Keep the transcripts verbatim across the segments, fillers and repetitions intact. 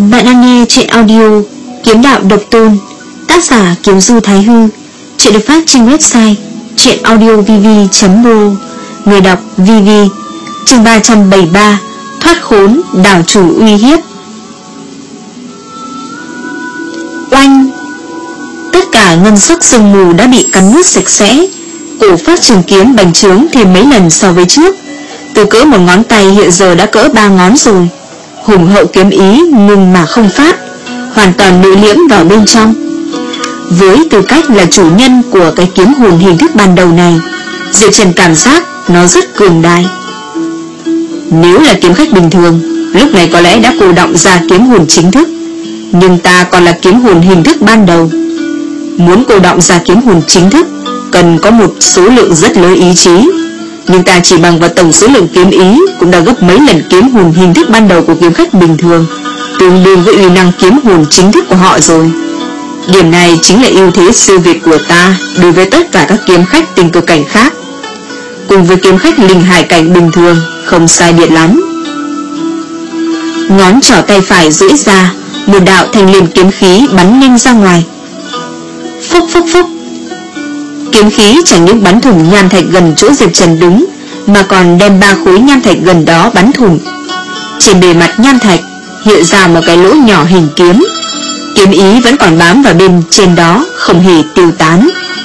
Bạn đang nghe truyện audio Kiếm Đạo Độc Tôn, tác giả Kiếm Du Thái Hư. Truyện được phát trên website truyệnaudiovv chấm ro. Người đọc Vivi. Chương ba trăm bảy mươi ba, thoát khốn, đảo chủ uy hiếp. Oanh! Tất cả ngân sắc sương mù đã bị cắn nuốt sạch sẽ. Cổ phát trường kiếm bành trướng thêm mấy lần so với trước. Từ cỡ một ngón tay hiện giờ đã cỡ ba ngón rồi. Hùng hậu kiếm ý ngừng mà không phát, hoàn toàn nội liễm vào bên trong. Với tư cách là chủ nhân của cái kiếm hồn hình thức ban đầu này, Diệp Trần cảm giác nó rất cường đại. Nếu là kiếm khách bình thường, lúc này có lẽ đã cổ động ra kiếm hồn chính thức, nhưng ta còn là kiếm hồn hình thức ban đầu. Muốn cổ động ra kiếm hồn chính thức cần có một số lượng rất lớn ý chí, nhưng ta chỉ bằng vào tổng số lượng kiếm ý cũng đã gấp mấy lần kiếm hồn hình thức ban đầu của kiếm khách bình thường, tương đương với uy năng kiếm hồn chính thức của họ rồi. Điểm này chính là ưu thế siêu việt của ta đối với tất cả các kiếm khách tinh cực cảnh khác. Cùng với kiếm khách linh hải cảnh bình thường không sai biệt lắm. Ngón trỏ tay phải duỗi ra, một đạo thanh liên kiếm khí bắn nhanh ra ngoài. Phúc phúc phúc. Kiếm khí chẳng những bắn thủng nham thạch gần chỗ Diệp Trần đứng, mà còn đem ba khối nham thạch gần đó bắn thủng. Trên bề mặt nham thạch hiện ra một cái lỗ nhỏ hình kiếm. Kiếm ý vẫn còn bám vào bên trên đó, không hề tiêu tán.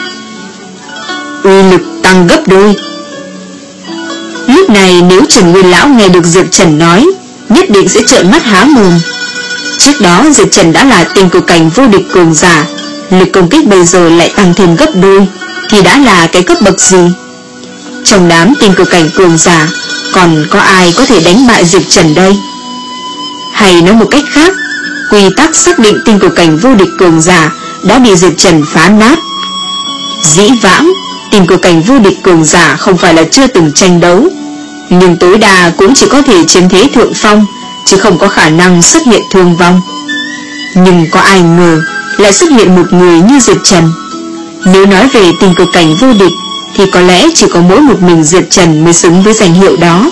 Uy lực tăng gấp đôi. Lúc này nếu Trần Nguyên Lão nghe được Diệp Trần nói, nhất định sẽ trợn mắt há mồm. Trước đó Diệp Trần đã là tinh cực cảnh vô địch cường giả, lực công kích bây giờ lại tăng thêm gấp đôi, thì đã là cái cấp bậc gì? Trong đám tinh cực cảnh cường giả còn có ai có thể đánh bại Diệp Trần đây? Hay nói một cách khác, quy tắc xác định tinh cực cảnh vô địch cường giả đã bị Diệp Trần phá nát. Dĩ vãng tinh cực cảnh vô địch cường giả không phải là chưa từng tranh đấu, nhưng tối đa cũng chỉ có thể chiếm thế thượng phong, chứ không có khả năng xuất hiện thương vong. Nhưng có ai ngờ lại xuất hiện một người như Diệp Trần. Nếu nói về tinh cực cảnh vô địch thì có lẽ chỉ có mỗi một mình Diệp Trần mới xứng với danh hiệu đó.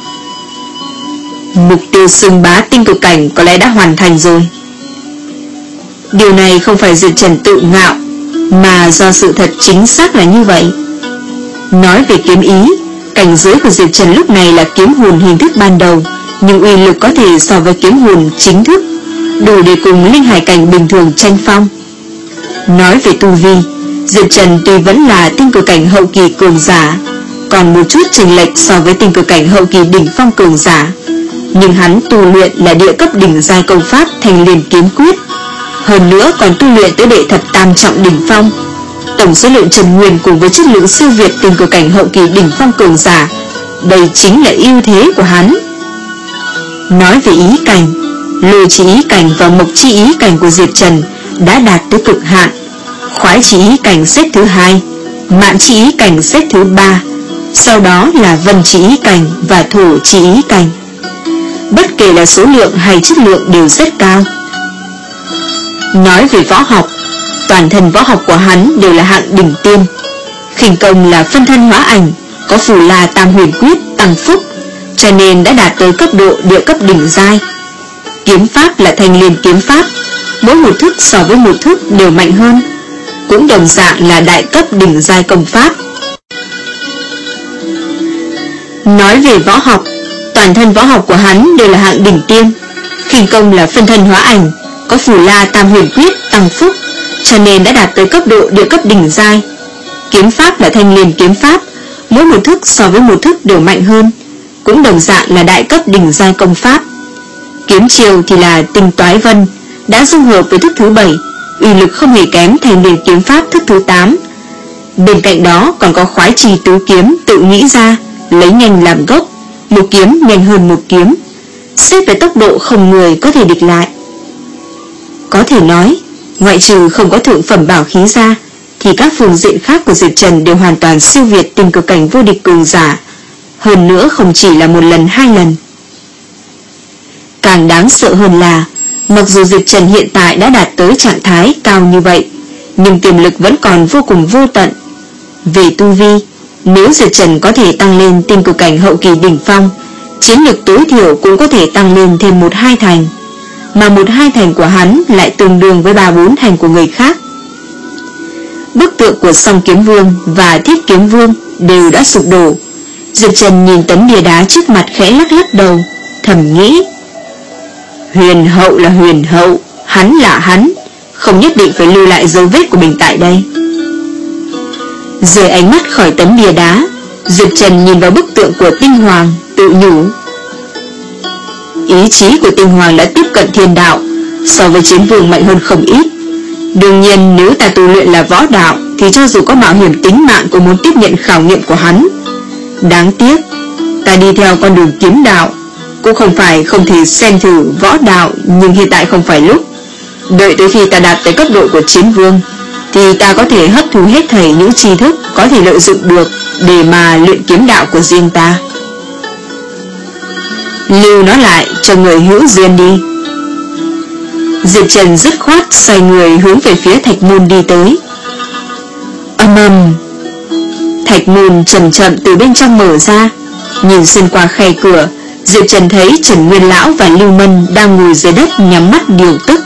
Mục tiêu xưng bá tinh cực cảnh có lẽ đã hoàn thành rồi. Điều này không phải Diệp Trần tự ngạo, mà do sự thật chính xác là như vậy. Nói về kiếm ý, cảnh giới của Diệp Trần lúc này là kiếm hồn hình thức ban đầu, nhưng uy lực có thể so với kiếm hồn chính thức, đủ để cùng linh hải cảnh bình thường tranh phong. Nói về tu vi, Diệp Trần tuy vẫn là tinh cực cảnh hậu kỳ cường giả, còn một chút chênh lệch so với tinh cực cảnh hậu kỳ đỉnh phong cường giả, nhưng hắn tu luyện là địa cấp đỉnh giai công pháp Thanh Liên Kiếm Quyết, hơn nữa còn tu luyện tới đệ thập tam trọng đỉnh phong. Tổng số lượng Trần Nguyên cùng với chất lượng siêu việt tinh cực cảnh hậu kỳ đỉnh phong cường giả, đây chính là ưu thế của hắn. Nói về ý cảnh, lôi chi ý cảnh và mộc chi ý cảnh của Diệp Trần đã đạt tới cực hạn. Khoái chi ý cảnh xếp thứ hai, mạn chi ý cảnh xếp thứ ba, sau đó là vân chi ý cảnh và thổ chi ý cảnh. Bất kể là số lượng hay chất lượng đều rất cao. Nói về võ học, toàn thân võ học của hắn đều là hạng đỉnh tiêm. Khinh công là phân thân hóa ảnh, có phù la tam huyền quyết tăng phúc, cho nên đã đạt tới cấp độ địa cấp đỉnh giai. Kiếm pháp là Thanh Liên Kiếm Pháp, mỗi một thức so với một thức đều mạnh hơn, cũng đồng dạng là đại cấp đỉnh giai công pháp. Nói về võ học, toàn thân võ học của hắn đều là hạng đỉnh tiêm. Khinh công là phân thân hóa ảnh, có phù la tam huyền quyết tăng phúc, cho nên đã đạt tới cấp độ địa cấp đỉnh giai. Kiếm pháp là Thanh Liên Kiếm Pháp, mỗi một thức so với một thức đều mạnh hơn, cũng đồng dạng là đại cấp đỉnh giai công pháp. Kiếm chiêu thì là Tinh Toái Vân, đã dung hợp với thức thứ bảy, uy lực không hề kém Thanh Liên Kiếm Pháp thức thứ tám. Bên cạnh đó còn có Khoái Trì Tứ Kiếm tự nghĩ ra, lấy nhanh làm gốc, một kiếm nhanh hơn một kiếm, xếp về tốc độ không người có thể địch lại. Có thể nói, ngoại trừ không có thượng phẩm bảo khí ra, thì các phương diện khác của Diệp Trần đều hoàn toàn siêu việt tinh cực cảnh vô địch cường giả, hơn nữa không chỉ là một lần hai lần. Càng đáng sợ hơn là, mặc dù Diệp Trần hiện tại đã đạt tới trạng thái cao như vậy, nhưng tiềm lực vẫn còn vô cùng vô tận. Về tu vi, nếu Diệp Trần có thể tăng lên tinh cực cảnh hậu kỳ đỉnh phong, chiến lực tối thiểu cũng có thể tăng lên thêm một hai thành. mà một hai thành của hắn lại tương đương với ba bốn thành của người khác. Bức tượng của Song Kiếm Vương và Thiết Kiếm Vương đều đã sụp đổ. Diệp Trần nhìn tấm bia đá trước mặt khẽ lắc lắc đầu, thầm nghĩ: Huyền hậu là huyền hậu, hắn là hắn, không nhất định phải lưu lại dấu vết của mình tại đây. Rời ánh mắt khỏi tấm bia đá, Diệp Trần nhìn vào bức tượng của Tinh Hoàng, tự nhủ: Ý chí của Tinh Hoàng đã tiếp cận thiên đạo, so với Chiến Vương mạnh hơn không ít. Đương nhiên nếu ta tu luyện là võ đạo thì cho dù có mạo hiểm tính mạng cũng muốn tiếp nhận khảo nghiệm của hắn. Đáng tiếc ta đi theo con đường kiếm đạo, cũng không phải không thể xem thử võ đạo, nhưng hiện tại không phải lúc. Đợi tới khi ta đạt tới cấp độ của Chiến Vương thì ta có thể hấp thu hết thảy những tri thức có thể lợi dụng được để mà luyện kiếm đạo của riêng ta. Lưu nó lại cho người hữu duyên đi. Diệp Trần dứt khoát xoay người hướng về phía thạch môn đi tới. Ầm ầm, thạch môn chậm chậm từ bên trong mở ra. Nhìn xuyên qua khe cửa, Diệp Trần thấy Trần Nguyên Lão và Lưu Mân đang ngồi dưới đất nhắm mắt điều tức.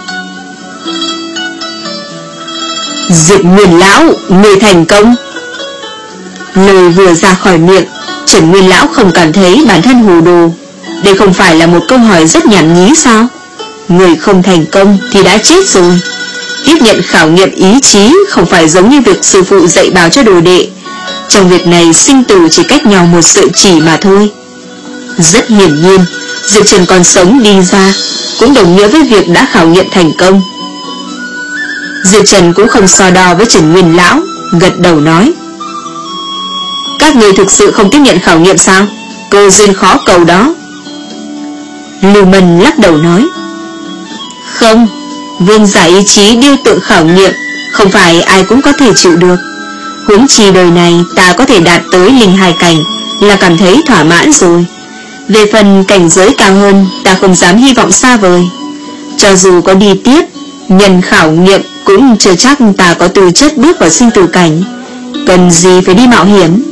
Diệp Nguyên Lão, người thành công. Lời vừa ra khỏi miệng, Trần Nguyên Lão không cảm thấy bản thân hồ đồ. Đây không phải là một câu hỏi rất nhảm nhí sao? Người không thành công thì đã chết rồi. Tiếp nhận khảo nghiệm ý chí không phải giống như việc sư phụ dạy bảo cho đồ đệ. Trong việc này sinh tử chỉ cách nhau một sợi chỉ mà thôi. Rất hiển nhiên, Diệp Trần còn sống đi ra cũng đồng nghĩa với việc đã khảo nghiệm thành công. Diệp Trần cũng không so đo với Trần Nguyên Lão, gật đầu nói: Các người thực sự không tiếp nhận khảo nghiệm sao? Cơ duyên khó cầu đó. Lưu Mân lắc đầu nói: Không, vương giả ý chí điêu tượng khảo nghiệm không phải ai cũng có thể chịu được. Huống chi đời này ta có thể đạt tới linh hài cảnh là cảm thấy thỏa mãn rồi. Về phần cảnh giới cao hơn, ta không dám hy vọng xa vời. Cho dù có đi tiếp, nhân khảo nghiệm cũng chưa chắc ta có tư chất bước vào sinh tử cảnh. Cần gì phải đi mạo hiểm?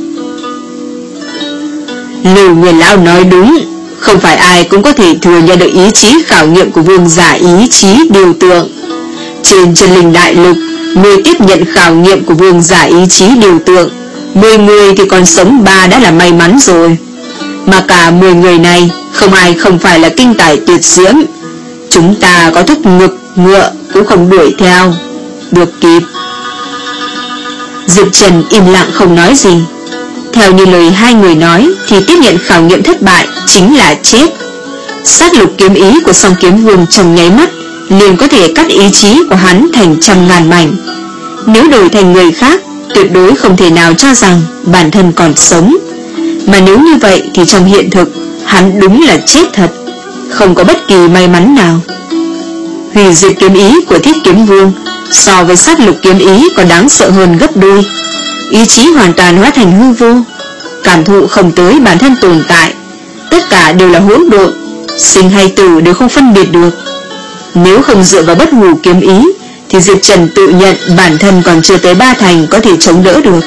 Lưu Nguyên Lão nói đúng, không phải ai cũng có thể thừa nhận được ý chí khảo nghiệm của vương giả ý chí điều tượng. Trên chân linh đại lục, người tiếp nhận khảo nghiệm của vương giả ý chí điều tượng, mười người thì còn sống ba đã là may mắn rồi. Mà cả mười người này không ai không phải là kinh tài tuyệt diễm. Chúng ta có thúc ngực ngựa cũng không đuổi theo được kịp. Diệp Trần im lặng không nói gì. Theo như lời hai người nói thì tiếp nhận khảo nghiệm thất bại chính là chết. Sát lục kiếm ý của Song Kiếm Vương trong nháy mắt liền có thể cắt ý chí của hắn thành trăm ngàn mảnh. Nếu đổi thành người khác, tuyệt đối không thể nào cho rằng bản thân còn sống. Mà nếu như vậy thì trong hiện thực hắn đúng là chết thật, không có bất kỳ may mắn nào. Hủy diệt kiếm ý của Thiết Kiếm Vương so với sát lục kiếm ý còn đáng sợ hơn gấp đôi. Ý chí hoàn toàn hóa thành hư vô, cảm thụ không tới bản thân tồn tại, tất cả đều là hỗn độn, sinh hay tử đều không phân biệt được. Nếu không dựa vào bất hủ kiếm ý thì Diệp Trần tự nhận bản thân còn chưa tới ba thành có thể chống đỡ được.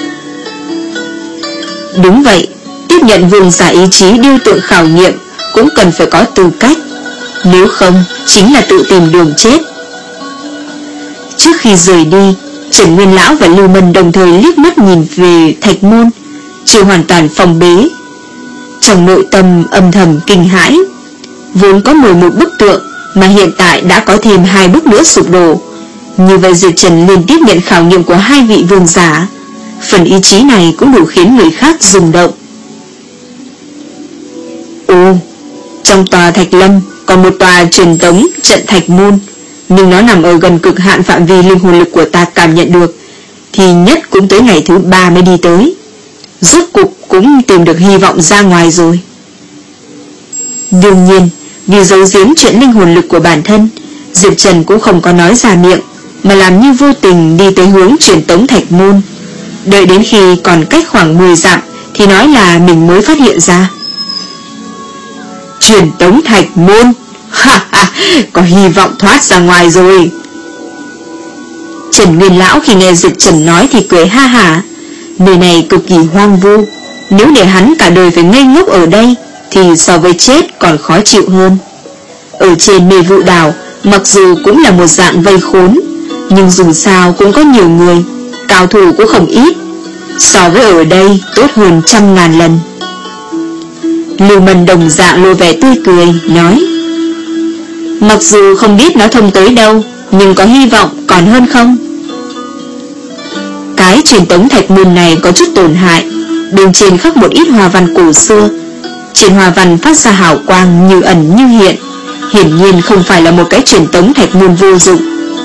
Đúng vậy, tiếp nhận vương giả ý chí điêu tượng khảo nghiệm cũng cần phải có tư cách, nếu không chính là tự tìm đường chết. Trước khi rời đi, Trần Nguyên Lão và Lưu Mân đồng thời liếc mắt nhìn về thạch môn, chưa hoàn toàn phong bế. Trong nội tâm âm thầm kinh hãi. Vốn có mười một bức tượng mà hiện tại đã có thêm hai bức nữa sụp đổ. Như vậy Diệp Trần liên tiếp nhận khảo nghiệm của hai vị vương giả. Phần ý chí này cũng đủ khiến người khác rung động. Ồ, trong tòa Thạch Lâm còn một tòa truyền tống trận thạch môn, nhưng nó nằm ở gần cực hạn phạm vi linh hồn lực của ta cảm nhận được, thì nhất cũng tới ngày thứ ba mới đi tới. Rốt cục cũng tìm được hy vọng ra ngoài rồi. Đương nhiên, vì giấu giếm chuyện linh hồn lực của bản thân, Diệp Trần cũng không có nói ra miệng, mà làm như vô tình đi tới hướng truyền tống thạch môn. Đợi đến khi còn cách khoảng mười dặm thì nói là mình mới phát hiện ra. Truyền tống thạch môn, ha ha, có hy vọng thoát ra ngoài rồi. Trần Nguyên Lão khi nghe Diệp Trần nói thì cười ha hả. Nơi này cực kỳ hoang vu, nếu để hắn cả đời phải ngây ngốc ở đây thì so với chết còn khó chịu hơn. Ở trên Mê Vụ Đảo Mặc dù cũng là một dạng vây khốn, nhưng dù sao cũng có nhiều người, cao thủ cũng không ít, so với ở đây tốt hơn trăm ngàn lần. Lưu Mân đồng dạng lộ vẻ tươi cười, nói: mặc dù không biết nó thông tới đâu, nhưng có hy vọng còn hơn không. Cái truyền tống thạch môn này có chút tổn hại, bên trên khắc một ít hoa văn cổ xưa. Trên hoa văn phát ra hào quang như ẩn như hiện, hiển nhiên không phải là một cái truyền tống thạch môn vô dụng.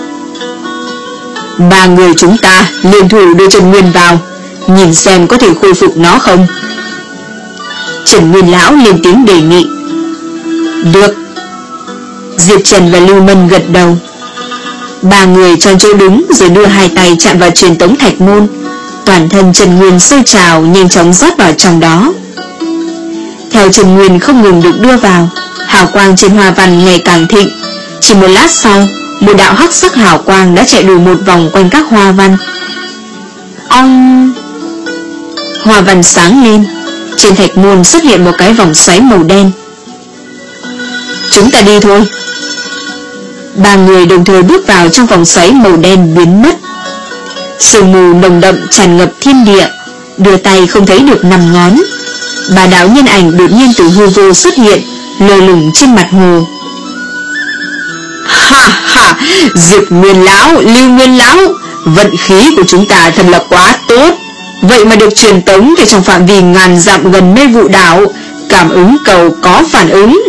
Ba người chúng ta liên thủ đưa Trần Nguyên vào, nhìn xem có thể khôi phục nó không. Trần Nguyên lão lên tiếng đề nghị. Được. Diệp Trần và Lưu Mân gật đầu. Ba người chọn chỗ đứng rồi đưa hai tay chạm vào truyền tống thạch môn. Toàn thân Trần Nguyên sôi trào, nhanh chóng rót vào trong đó. Theo Trần Nguyên không ngừng được đưa vào, hào quang trên hoa văn ngày càng thịnh. Chỉ một lát sau, một đạo hắc sắc hào quang đã chạy đủ một vòng quanh các hoa văn. Ong! Hoa văn sáng lên, trên thạch môn xuất hiện một cái vòng xoáy màu đen. Chúng ta đi thôi. Ba người đồng thời bước vào trong vòng xoáy màu đen biến mất. Sương mù nồng đậm tràn ngập thiên địa, đưa tay không thấy được năm ngón. Ba đạo nhân ảnh đột nhiên từ hư vô xuất hiện, lơ lửng trên mặt hồ. Ha ha, Diệp Nguyên lão, Lưu Nguyên lão, vận khí của chúng ta thật là quá tốt. Vậy mà được truyền tống về trong phạm vi ngàn dặm gần mê vụ đảo, cảm ứng cầu có phản ứng.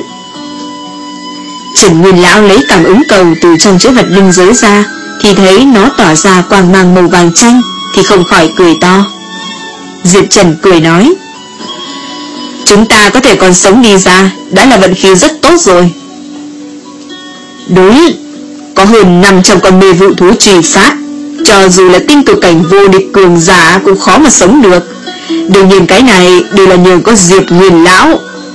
Trần Nguyên lão lấy cảm ứng cầu từ trong chữ vật linh giới ra, thì thấy nó tỏa ra quang mang màu vàng chanh, thì không khỏi cười to. Diệp Trần cười nói: chúng ta có thể còn sống đi ra, đã là vận khí rất tốt rồi. Đúng, có hơn năm trăm con mê vụ thú truy sát, cho dù là tinh cực cảnh vô địch cường giả cũng khó mà sống được. Đương nhiên cái này đều là nhờ có Diệp Nguyên lão.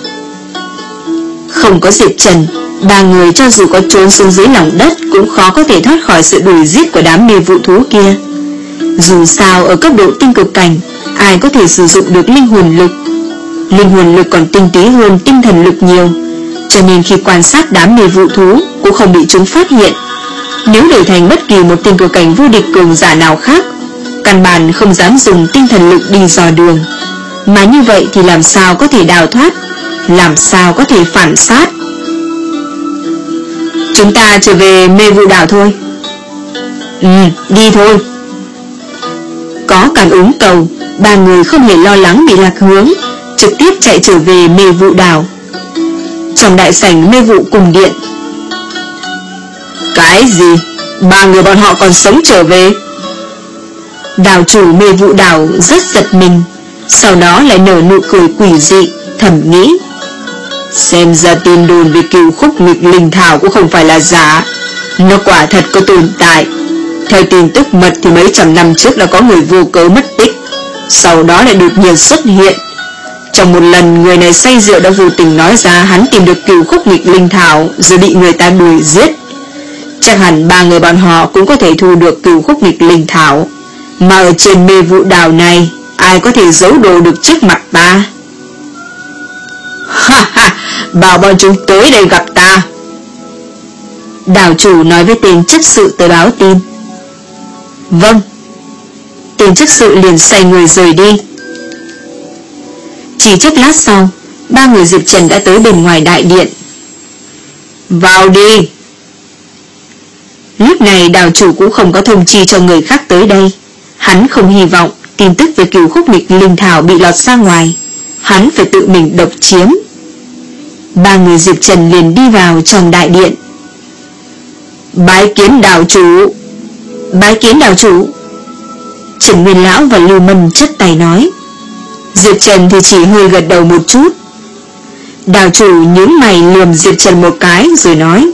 Không có Diệp Trần, ba người cho dù có trốn xuống dưới lòng đất cũng khó có thể thoát khỏi sự đuổi giết của đám mê vụ thú kia. Dù sao ở cấp độ tinh cực cảnh, ai có thể sử dụng được linh hồn lực. Linh hồn lực còn tinh túy hơn tinh thần lực nhiều, cho nên khi quan sát đám mê vụ thú cũng không bị chúng phát hiện. Nếu đổi thành bất kỳ một tinh cực cảnh vô địch cường giả nào khác, căn bản không dám dùng tinh thần lực đi dò đường. Mà như vậy thì làm sao có thể đào thoát, làm sao có thể phản sát. Chúng ta trở về mê vụ đảo thôi. Ừ, đi thôi. Có cảm ứng cầu, ba người không hề lo lắng bị lạc hướng, trực tiếp chạy trở về mê vụ đảo. Trong đại sảnh mê vụ cung điện. Cái gì? Ba người bọn họ còn sống trở về? Đảo chủ mê vụ đảo rất giật mình, sau đó lại nở nụ cười quỷ dị, thầm nghĩ: xem ra tin đồn về cửu khúc nghịch linh thảo cũng không phải là giả, nó quả thật có tồn tại. Theo tin tức mật thì mấy trăm năm trước đã có người vô cớ mất tích, sau đó lại đột nhiên xuất hiện. Trong một lần, người này say rượu đã vô tình nói ra hắn tìm được cửu khúc nghịch linh thảo rồi bị người ta đuổi giết. Chắc hẳn ba người bọn họ cũng có thể thu được cửu khúc nghịch linh thảo, mà ở trên mê vụ đảo này ai có thể giấu đồ được trước mặt ta? Ha ha, bảo bọn chúng tới đây gặp ta. Đảo chủ nói với tên chấp sự tới báo tin. Vâng. Tên chấp sự liền xoay người rời đi. Chỉ chốc lát sau, ba người Diệp Trần đã tới bên ngoài đại điện. Vào đi. Lúc này đảo chủ cũng không có thông chi cho người khác tới đây. Hắn không hy vọng tin tức về cửu khúc nghịch linh thảo bị lọt ra ngoài, hắn phải tự mình độc chiếm. Ba người Diệp Trần liền đi vào trong đại điện. Bái kiến đảo chủ. Bái kiến đảo chủ. Trần Nguyên lão và Lưu Mân chắp tay nói. Diệp Trần thì chỉ hơi gật đầu một chút. Đảo chủ nhướng mày lườm Diệp Trần một cái rồi nói: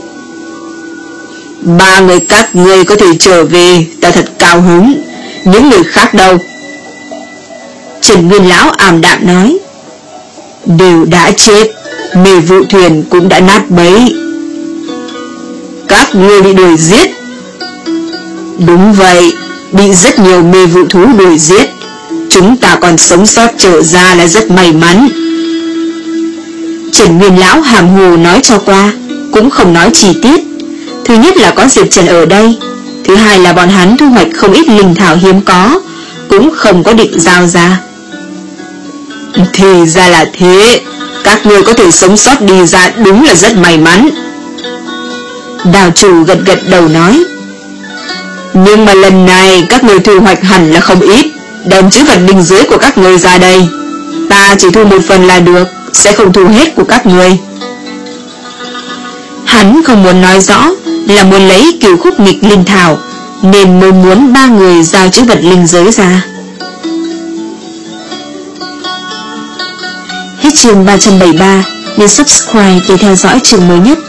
ba người các ngươi có thể trở về, ta thật cao hứng. Những người khác đâu? Trần Nguyên lão ảm đạm nói: đều đã chết, mê vụ thuyền cũng đã nát bấy. Các ngươi bị đuổi giết? Đúng vậy, bị rất nhiều mê vụ thú đuổi giết. Chúng ta còn sống sót trở ra là rất may mắn. Trần Nguyên lão hàm hồ nói cho qua, cũng không nói chi tiết. Thứ nhất là có Diệp Trần ở đây, thứ hai là bọn hắn thu hoạch không ít linh thảo hiếm có, cũng không có định giao ra. Thì ra là thế, các ngươi có thể sống sót đi ra đúng là rất may mắn. Đào chủ gật gật đầu nói. Nhưng mà lần này các ngươi thu hoạch hẳn là không ít, đem chữ vật linh giới của các ngươi ra đây. Ta chỉ thu một phần là được, sẽ không thu hết của các ngươi. Hắn không muốn nói rõ là muốn lấy cửu khúc nghịch linh thảo, nên mới muốn ba người giao chữ vật linh giới ra. Hết chương ba trăm bảy mươi ba, nhấn subscribe để theo dõi chương mới nhất.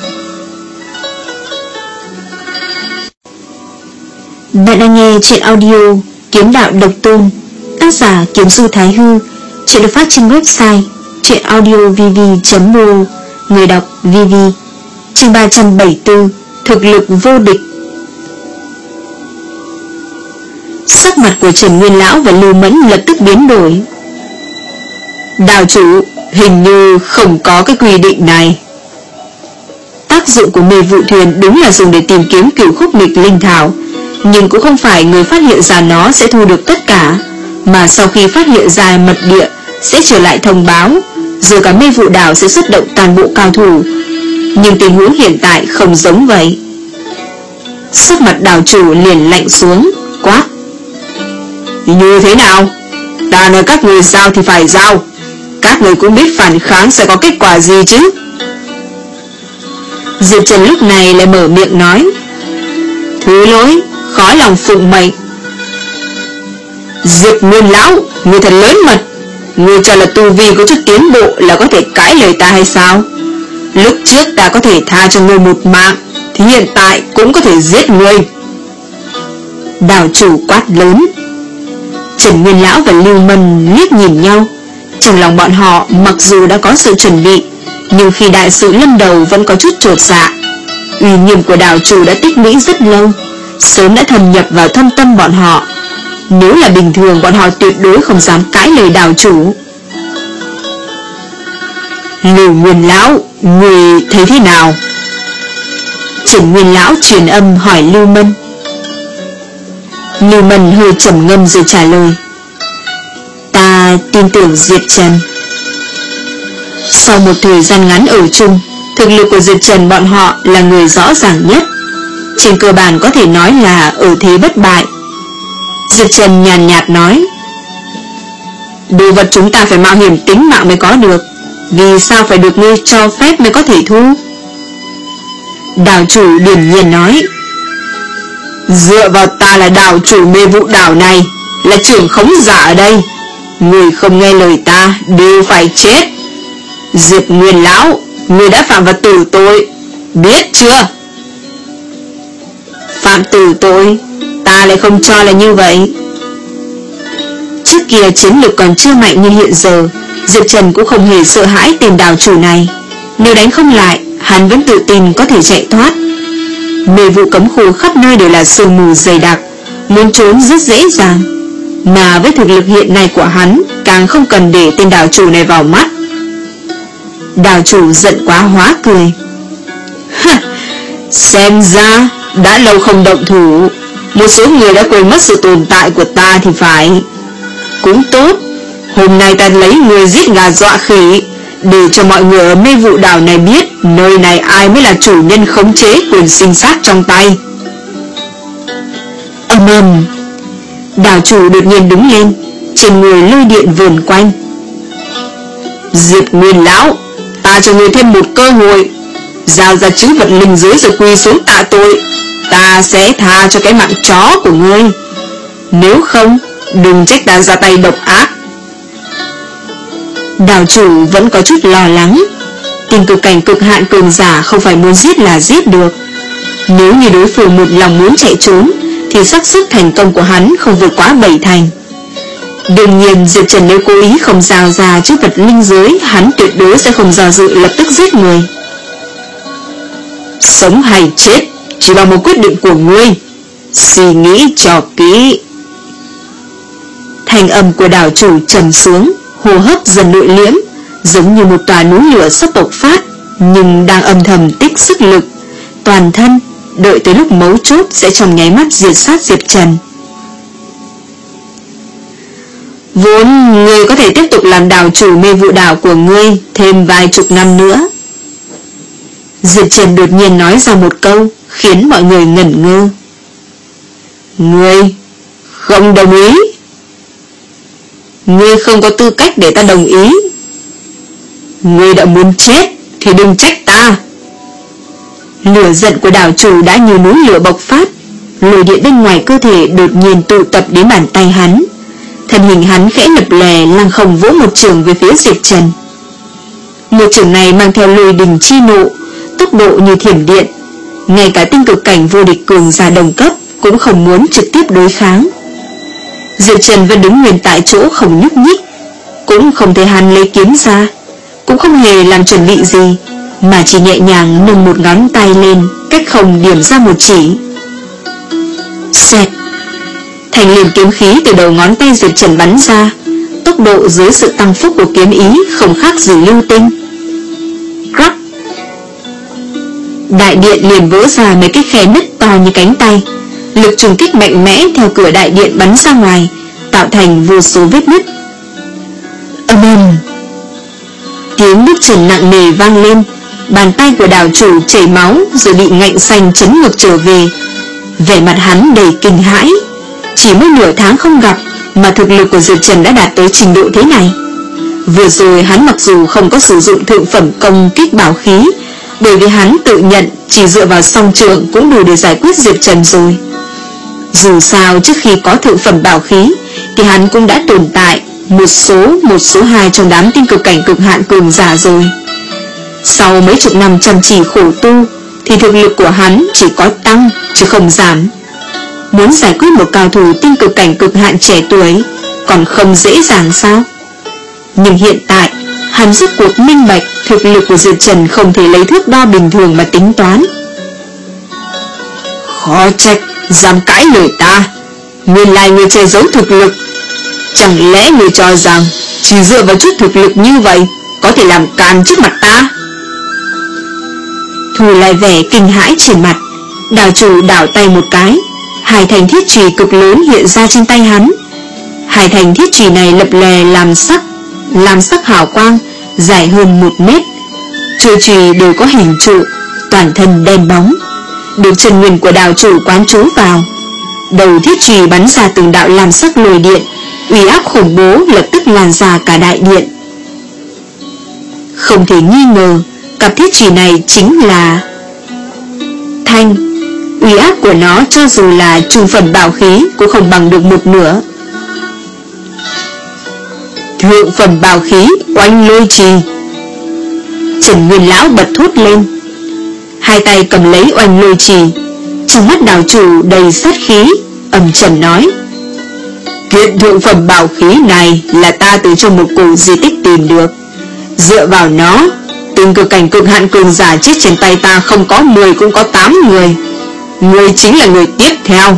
Bạn đang nghe truyện audio Kiếm Đạo Độc Tôn, tác giả Kiếm Du Thái Hư. Chuyện được phát trên website truyện audio v v chấm m o, người đọc vê vê. Chương ba trăm bảy mươi tư, thực lực vô địch. Sắc mặt của Trần Nguyên Lão và Lưu Mẫn lập tức biến đổi. Đào chủ, hình như không có cái quy định này. Tác dụng của mê vụ thuyền đúng là dùng để tìm kiếm cửu khúc nghịch linh thảo, nhưng cũng không phải người phát hiện ra nó sẽ thu được tất cả, mà sau khi phát hiện ra mật địa sẽ trở lại thông báo, rồi cả mê vụ đảo sẽ xuất động toàn bộ cao thủ. Nhưng tình huống hiện tại không giống vậy. Sắc mặt đảo chủ liền lạnh xuống, quát. Như thế nào? Ta nói các người giao thì phải giao. Các người cũng biết phản kháng sẽ có kết quả gì chứ. Diệp Trần lúc này lại mở miệng nói. Thứ lỗi, khó lòng phụng mệnh. Diệp Nguyên Lão, người thật lớn mật. Người cho là tu vi có chút tiến bộ là có thể cãi lời ta hay sao? Lúc trước ta có thể tha cho ngươi một mạng, thì hiện tại cũng có thể giết ngươi. Đào chủ quát lớn. Trần Nguyên Lão và Lưu Mân liếc nhìn nhau. Trong lòng bọn họ mặc dù đã có sự chuẩn bị, nhưng khi đại sự lâm đầu vẫn có chút chột dạ. Uy nghiêm của đào chủ đã tích lũy rất lâu, sớm đã thâm nhập vào thâm tâm bọn họ. Nếu là bình thường, bọn họ tuyệt đối không dám cãi lời đào chủ. Lưu Nguyên Lão, người thấy thế nào? Trần Nguyên Lão truyền âm hỏi Lưu Mân. Lưu Mân hơi trầm ngâm rồi trả lời. Ta tin tưởng Diệp Trần. Sau một thời gian ngắn ở chung, thực lực của Diệp Trần bọn họ là người rõ ràng nhất, trên cơ bản có thể nói là ở thế bất bại. Diệp Trần nhàn nhạt nói. Đồ vật chúng ta phải mạo hiểm tính mạng mới có được, vì sao phải được ngươi cho phép mới có thể thu? Đảo chủ điềm nhiên nói. Dựa vào ta là đảo chủ mê vụ đảo này, là trưởng khống giả ở đây. Người không nghe lời ta đều phải chết. Diệp Nguyên Lão, người đã phạm vào tử tội, biết chưa? Phạm tử tội? Ta lại không cho là như vậy. Trước kia chiến lực còn chưa mạnh như hiện giờ, Diệp Trần cũng không hề sợ hãi tên đào chủ này. Nếu đánh không lại, hắn vẫn tự tin có thể chạy thoát. Mê vụ cấm khu khắp nơi đều là sương mù dày đặc, muốn trốn rất dễ dàng. Mà với thực lực hiện nay của hắn, càng không cần để tên đào chủ này vào mắt. Đào chủ giận quá hóa cười. Xem ra đã lâu không động thủ, một số người đã quên mất sự tồn tại của ta thì phải. Cũng tốt, hôm nay ta lấy người giết gà dọa khỉ, để cho mọi người ở mê vụ đảo này biết nơi này ai mới là chủ nhân khống chế quyền sinh sát trong tay. Ầm ầm, đảo chủ đột nhiên đứng lên, trên người lôi điện vờn quanh. Diệp Nguyên Lão, ta cho ngươi thêm một cơ hội, giao ra chữ vật linh giới rồi quy xuống tạ tội, ta sẽ tha cho cái mạng chó của ngươi. Nếu không, đừng trách ta ra tay độc ác. Đào chủ vẫn có chút lo lắng. Tình cực cảnh cực hạn cường giả không phải muốn giết là giết được. Nếu như đối phương một lòng muốn chạy trốn, thì xác suất thành công của hắn không vượt quá bảy thành. Đương nhiên Diệp Trần nếu cố ý không giao ra chữ vật linh giới, hắn tuyệt đối sẽ không do dự lập tức giết người. Sống hay chết chỉ bằng một quyết định của ngươi, suy nghĩ cho kỹ. Thanh âm của đảo chủ trầm xuống, hô hấp dần nội liễm, giống như một tòa núi lửa sắp bộc phát, nhưng đang âm thầm tích sức lực, toàn thân đợi tới lúc mấu chốt sẽ trong nháy mắt diệt sát Diệp Trần. Vốn ngươi có thể tiếp tục làm đảo chủ mê vụ đảo của ngươi thêm vài chục năm nữa. Diệp Trần đột nhiên nói ra một câu khiến mọi người ngẩn ngơ. Ngươi không đồng ý? Ngươi không có tư cách để ta đồng ý. Ngươi đã muốn chết thì đừng trách ta. Lửa giận của đảo chủ đã như núi lửa bộc phát. Lôi điện bên ngoài cơ thể đột nhiên tụ tập đến bàn tay hắn. Thân hình hắn khẽ lập lè lăng không vỗ một trường về phía Diệp Trần. Một trường này mang theo lôi đình chi nộ, tốc độ như thiểm điện. Ngay cả tinh cực cảnh vô địch cường giả đồng cấp cũng không muốn trực tiếp đối kháng. Diệp Trần vẫn đứng nguyên tại chỗ không nhúc nhích, cũng không thấy hắn lấy kiếm ra, cũng không hề làm chuẩn bị gì, mà chỉ nhẹ nhàng nâng một ngón tay lên, cách không điểm ra một chỉ. Xẹt! Thành liềm kiếm khí từ đầu ngón tay Diệp Trần bắn ra, tốc độ dưới sự tăng phúc của kiếm ý không khác gì lưu tinh. Rắc! Đại điện liền vỡ ra mấy cái khe nứt to như cánh tay. Lực trùng kích mạnh mẽ theo cửa đại điện bắn ra ngoài, tạo thành vô số vết nứt. Ầm ầm! Tiếng bước chân nặng nề vang lên. Bàn tay của đảo chủ chảy máu rồi bị ngạnh xanh chấn ngược trở về. Vẻ mặt hắn đầy kinh hãi. Chỉ mới nửa tháng không gặp mà thực lực của Diệp Trần đã đạt tới trình độ thế này. Vừa rồi hắn mặc dù không có sử dụng thượng phẩm công kích bảo khí, bởi vì hắn tự nhận chỉ dựa vào song trường cũng đủ để giải quyết Diệp Trần rồi. Dù sao trước khi có thượng phẩm bảo khí thì hắn cũng đã tồn tại một số một số hai trong đám tinh cực cảnh cực hạn cường giả rồi. Sau mấy chục năm chăm chỉ khổ tu thì thực lực của hắn chỉ có tăng chứ không giảm. Muốn giải quyết một cao thủ tinh cực cảnh cực hạn trẻ tuổi còn không dễ dàng sao? Nhưng hiện tại hắn rốt cuộc minh bạch thực lực của Diệp Trần không thể lấy thước đo bình thường mà tính toán. Khó trách dám cãi lời ta. Nguyên lai người che giấu thực lực. Chẳng lẽ người cho rằng chỉ dựa vào chút thực lực như vậy có thể làm càn trước mặt ta? Thu lại vẻ kinh hãi trên mặt, đảo chủ đảo tay một cái, hai thanh thiết chùy cực lớn hiện ra trên tay hắn. Hai thanh thiết chùy này lập lè làm sắc làm sắc hào quang, dài hơn một mét. Chuôi chùy đều có hình trụ, toàn thân đen bóng, được chân nguyên của đảo chủ quán trú vào. Đầu thiết chùy bắn ra từng đạo làm sắc lôi điện, uy áp khủng bố lập tức lan ra cả đại điện. Không thể nghi ngờ, cặp thiết chùy này chính là Thanh. Uy áp của nó cho dù là trung phẩm bảo khí cũng không bằng được một nửa. Thượng phẩm bảo khí oanh lôi trì. Trần Nguyên Lão bật thốt lên, hai tay cầm lấy oanh lôi trì. Trong mắt đảo chủ đầy sát khí, âm trầm nói: Kiện thượng phẩm bảo khí này là ta từ trong một cổ di tích tìm được. Dựa vào nó, từng cực cảnh cực hạn cường giả chết trên tay ta không có mười cũng có tám người. Người chính là người tiếp theo.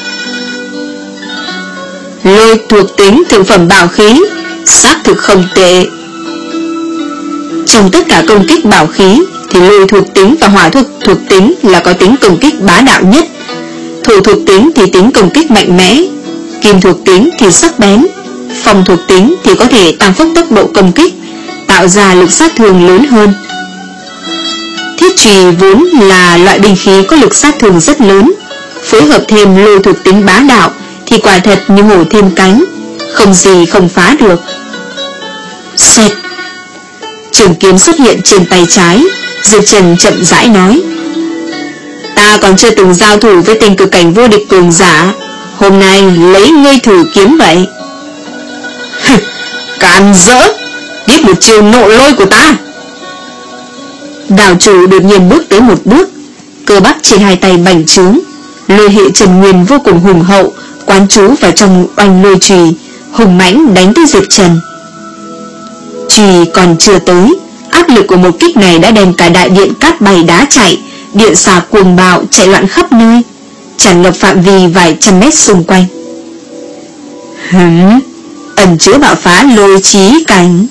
Lôi thuộc tính thượng phẩm bảo khí xác thực không tệ. Trong tất cả công kích bảo khí thì lôi thuộc tính và hỏa thuộc, thuộc tính là có tính công kích bá đạo nhất. Thổ thuộc tính thì tính công kích mạnh mẽ, kim thuộc tính thì sắc bén, phong thuộc tính thì có thể tăng phúc tốc độ công kích, tạo ra lực sát thương lớn hơn. Thiết chùy vốn là loại binh khí có lực sát thương rất lớn, phối hợp thêm lôi thuộc tính bá đạo thì quả thật như hổ thêm cánh, không gì không phá được. Xẹt! Trường kiếm xuất hiện trên tay trái. Diệp Trần chậm rãi nói: Ta còn chưa từng giao thủ với tinh cực cảnh vô địch cường giả, hôm nay lấy ngươi thử kiếm vậy. Càn rỡ! Tiếp một chiều nộ lôi của ta. Đảo chủ đột nhiên bước tới một bước, cơ bắp trên hai tay bành trướng, lôi hệ Trần Nguyên vô cùng hùng hậu quán trú vào trong oanh lôi chùy, hùng mãnh đánh tới Diệp Trần. Chùy còn chưa tới, áp lực của một kích này đã đem cả đại điện cát bay đá chạy, điện xà cuồng bạo chạy loạn khắp nơi, tràn ngập phạm vi vài trăm mét xung quanh. Hửm, ẩn chứa bạo phá lôi trí cảnh.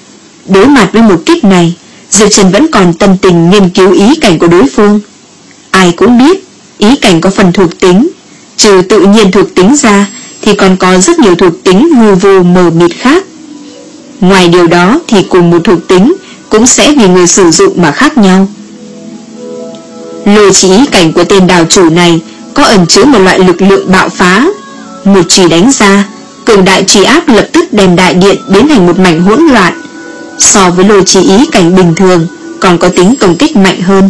Đối mặt với một kích này, Diệp Trần vẫn còn tâm tình nghiên cứu ý cảnh của đối phương. Ai cũng biết ý cảnh có phần thuộc tính, trừ tự nhiên thuộc tính ra thì còn có rất nhiều thuộc tính hư vô mờ mịt khác. Ngoài điều đó thì cùng một thuộc tính cũng sẽ vì người sử dụng mà khác nhau. Lôi chỉ ý cảnh của tên đào chủ này có ẩn chứa một loại lực lượng bạo phá. Một chỉ đánh ra, cường đại trì áp lập tức đem đại điện biến thành một mảnh hỗn loạn. So với lôi chỉ ý cảnh bình thường còn có tính công kích mạnh hơn.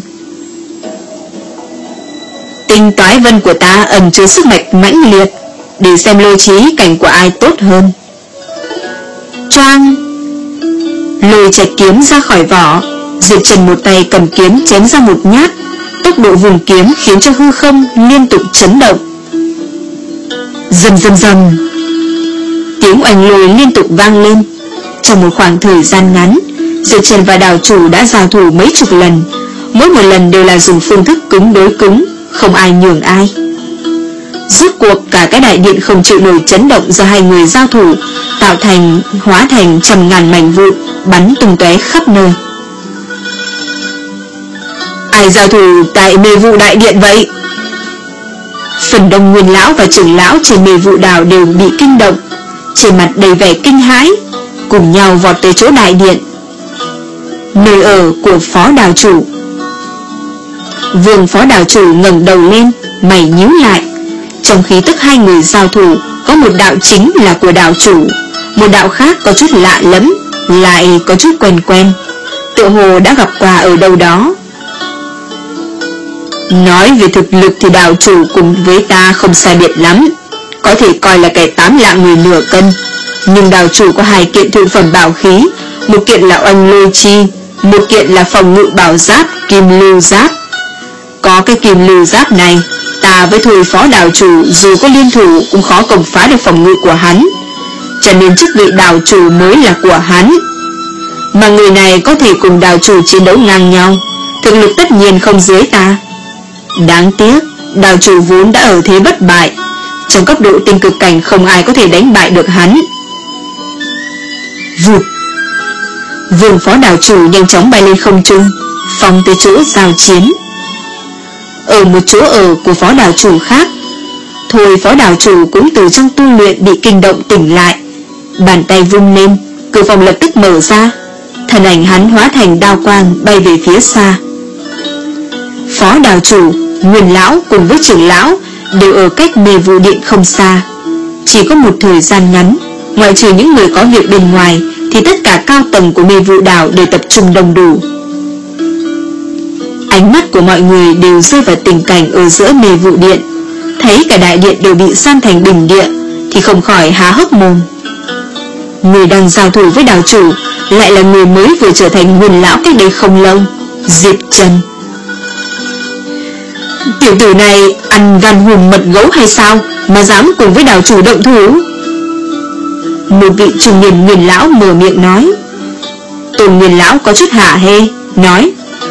Tinh toái vân của ta ẩn chứa sức mạnh mãnh liệt, để xem lôi chỉ ý cảnh của ai tốt hơn. Choang! Lôi trạch kiếm ra khỏi vỏ, Diệp Trần một tay cầm kiếm chém ra một nhát. Tốc độ vùng kiếm khiến cho hư không liên tục chấn động. Rầm rầm rầm, tiếng oanh lôi liên tục vang lên. Trong một khoảng thời gian ngắn, Diệp Trần và đào chủ đã giao thủ mấy chục lần. Mỗi một lần đều là dùng phương thức cứng đối cứng, không ai nhường ai. Rốt cuộc cả cái đại điện không chịu nổi chấn động do hai người giao thủ, tạo thành hóa thành trăm ngàn mảnh vụn bắn tung tóe khắp nơi. Ai giao thủ tại mê vụ đại điện vậy? Phần đông nguyên lão và trưởng lão trên mê vụ đảo đều bị kinh động, trên mặt đầy vẻ kinh hãi, cùng nhau vọt tới chỗ đại điện, nơi ở của phó đảo chủ. Vương phó đảo chủ ngẩng đầu lên, mày nhíu lại. Trong khí tức hai người giao thủ, có một đạo chính là của đảo chủ, một đạo khác có chút lạ lẫm, lại có chút quen quen, tựa hồ đã gặp qua ở đâu đó. Nói về thực lực thì đảo chủ cùng với ta không sai biệt lắm, có thể coi là kẻ tám lạng người nửa cân. Nhưng đảo chủ có hai kiện thượng phẩm bảo khí, một kiện là oanh lôi chi, một kiện là phòng ngự bảo giáp kim lưu giáp. Có cái kim lưu giáp này, ta với Thôi phó đảo chủ dù có liên thủ cũng khó công phá được phòng ngự của hắn, cho nên chức vị đảo chủ mới là của hắn. Mà người này có thể cùng đảo chủ chiến đấu ngang nhau, thực lực tất nhiên không dưới ta. Đáng tiếc, đảo chủ vốn đã ở thế bất bại, trong cấp độ tinh cực cảnh không ai có thể đánh bại được hắn. Vụt! Vương phó đảo chủ nhanh chóng bay lên không trung, phóng tới chỗ giao chiến. Ở một chỗ ở của phó đảo chủ khác, Thôi phó đảo chủ cũng từ trong tu luyện bị kinh động tỉnh lại. Bàn tay vung lên, cửa phòng lập tức mở ra, thân ảnh hắn hóa thành đao quang bay về phía xa. Phó đảo chủ, nguyên lão cùng với trưởng lão đều ở cách mê vụ điện không xa. Chỉ có một thời gian ngắn, ngoại trừ những người có việc bên ngoài, thì tất cả cao tầng của mê vụ đảo đều tập trung đông đủ. Ánh mắt của mọi người đều rơi vào tình cảnh ở giữa mê vụ điện, thấy cả đại điện đều bị san thành bình địa thì không khỏi há hốc mồm. Người đang giao thủ với đảo chủ lại là người mới vừa trở thành nguyên lão cách đây không lâu, Diệp Trần. Tiểu tử này ăn gan hùm mật gấu hay sao mà dám cùng với đảo chủ động thủ? Một vị trung niên nguyên lão mở miệng nói. Tôn nguyên lão có chút hả hê, nói: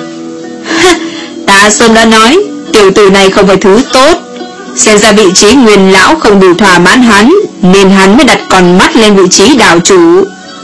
Ta sớm đã nói tiểu tử này không phải thứ tốt, xem ra vị trí nguyên lão không đủ thỏa mãn hắn, nên hắn mới đặt con mắt lên vị trí đảo chủ.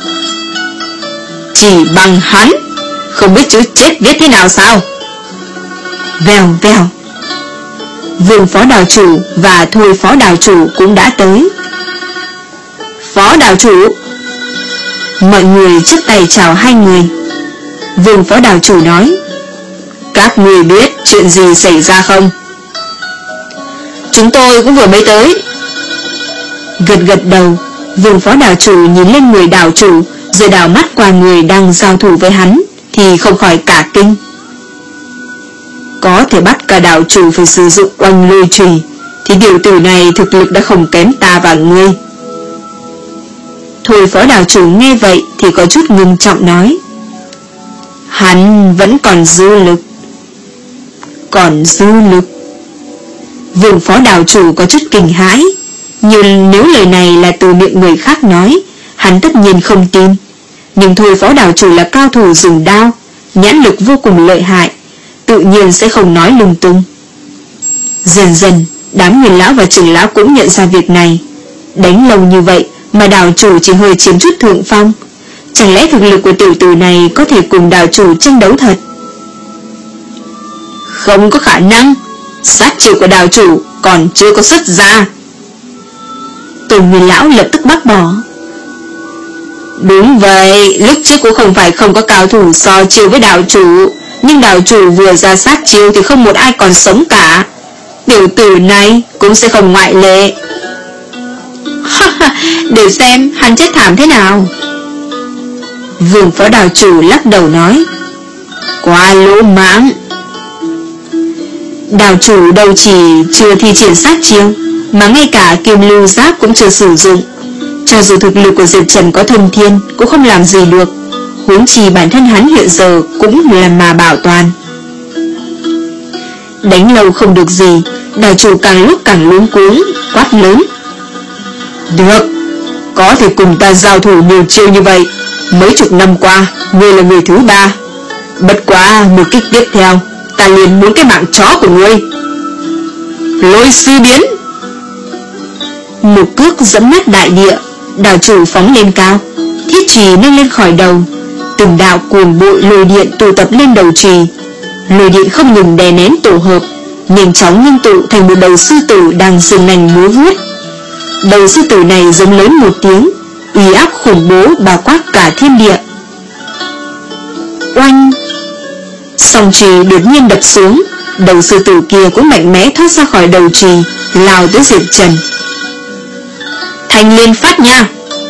Chỉ bằng hắn không biết chữ chết viết thế nào sao? Vèo vèo, Vương phó đảo chủ và Thôi phó đảo chủ cũng đã tới. Phó đảo chủ! Mọi người chắp tay chào hai người. Vương phó đảo chủ nói: Các người biết chuyện gì xảy ra không? Chúng tôi cũng vừa mới tới. Gật gật đầu, Vương phó đảo chủ nhìn lên người đảo chủ, rồi đảo mắt qua người đang giao thủ với hắn, thì không khỏi cả kinh. Có thể bắt cả đảo chủ phải sử dụng oanh lôi chùy, thì tiểu tử này thực lực đã không kém ta và ngươi. Thôi phó đảo chủ nghe vậy thì có chút ngưng trọng nói: Hắn vẫn còn dư lực. Còn dư lực? Vương phó đảo chủ có chút kinh hãi, nhưng nếu lời này là từ miệng người khác nói, hắn tất nhiên không tin. Nhưng Thôi phó đảo chủ là cao thủ dùng đao, nhãn lực vô cùng lợi hại, tự nhiên sẽ không nói lung tung. Dần dần, đám nguyên lão và trưởng lão cũng nhận ra việc này. Đánh lâu như vậy mà đảo chủ chỉ hơi chiếm chút thượng phong, chẳng lẽ thực lực của tiểu tử này có thể cùng đảo chủ tranh đấu thật? Không có khả năng, sát chiêu của đào chủ còn chưa có xuất ra. Tôn Nguyên lão lập tức bác bỏ. Đúng vậy, lúc trước cũng không phải không có cao thủ so chiêu với đào chủ, nhưng đào chủ vừa ra sát chiêu thì không một ai còn sống cả. Tiểu tử này cũng sẽ không ngoại lệ. Để xem hắn chết thảm thế nào. Vương phó đào chủ lắc đầu nói, quá lỗ mãng. Đào chủ đâu chỉ chưa thi triển sát chiêu, mà ngay cả kim lưu giáp cũng chưa sử dụng. Cho dù thực lực của Diệp Trần có thông thiên cũng không làm gì được, huống chi bản thân hắn hiện giờ cũng là mà bảo toàn. Đánh lâu không được gì, đào chủ càng lúc càng luống cuống, quát lớn. Được, có thể cùng ta giao thủ nhiều chiêu như vậy, mấy chục năm qua ngươi là người thứ ba. Bất quá một kích tiếp theo, ta liền muốn cái mạng chó của ngươi. Lôi sư biến. Một cước giẫm nát đại địa, đào chủ phóng lên cao, thiết chùy nâng lên khỏi đầu, từng đạo cuồng bội lôi điện tụ tập lên đầu chùy. Lôi điện không ngừng đè nén tổ hợp, nhanh chóng ngưng tụ thành một đầu sư tử đang dương nành múa vuốt. Đầu sư tử này giống lớn một tiếng, uy áp khủng bố bao quát cả thiên địa. Oanh! Song chùy đột nhiên đập xuống, đầu sư tử kia cũng mạnh mẽ thoát ra khỏi đầu chùy, lao tới Diệp Trần. Thanh liên phát nha!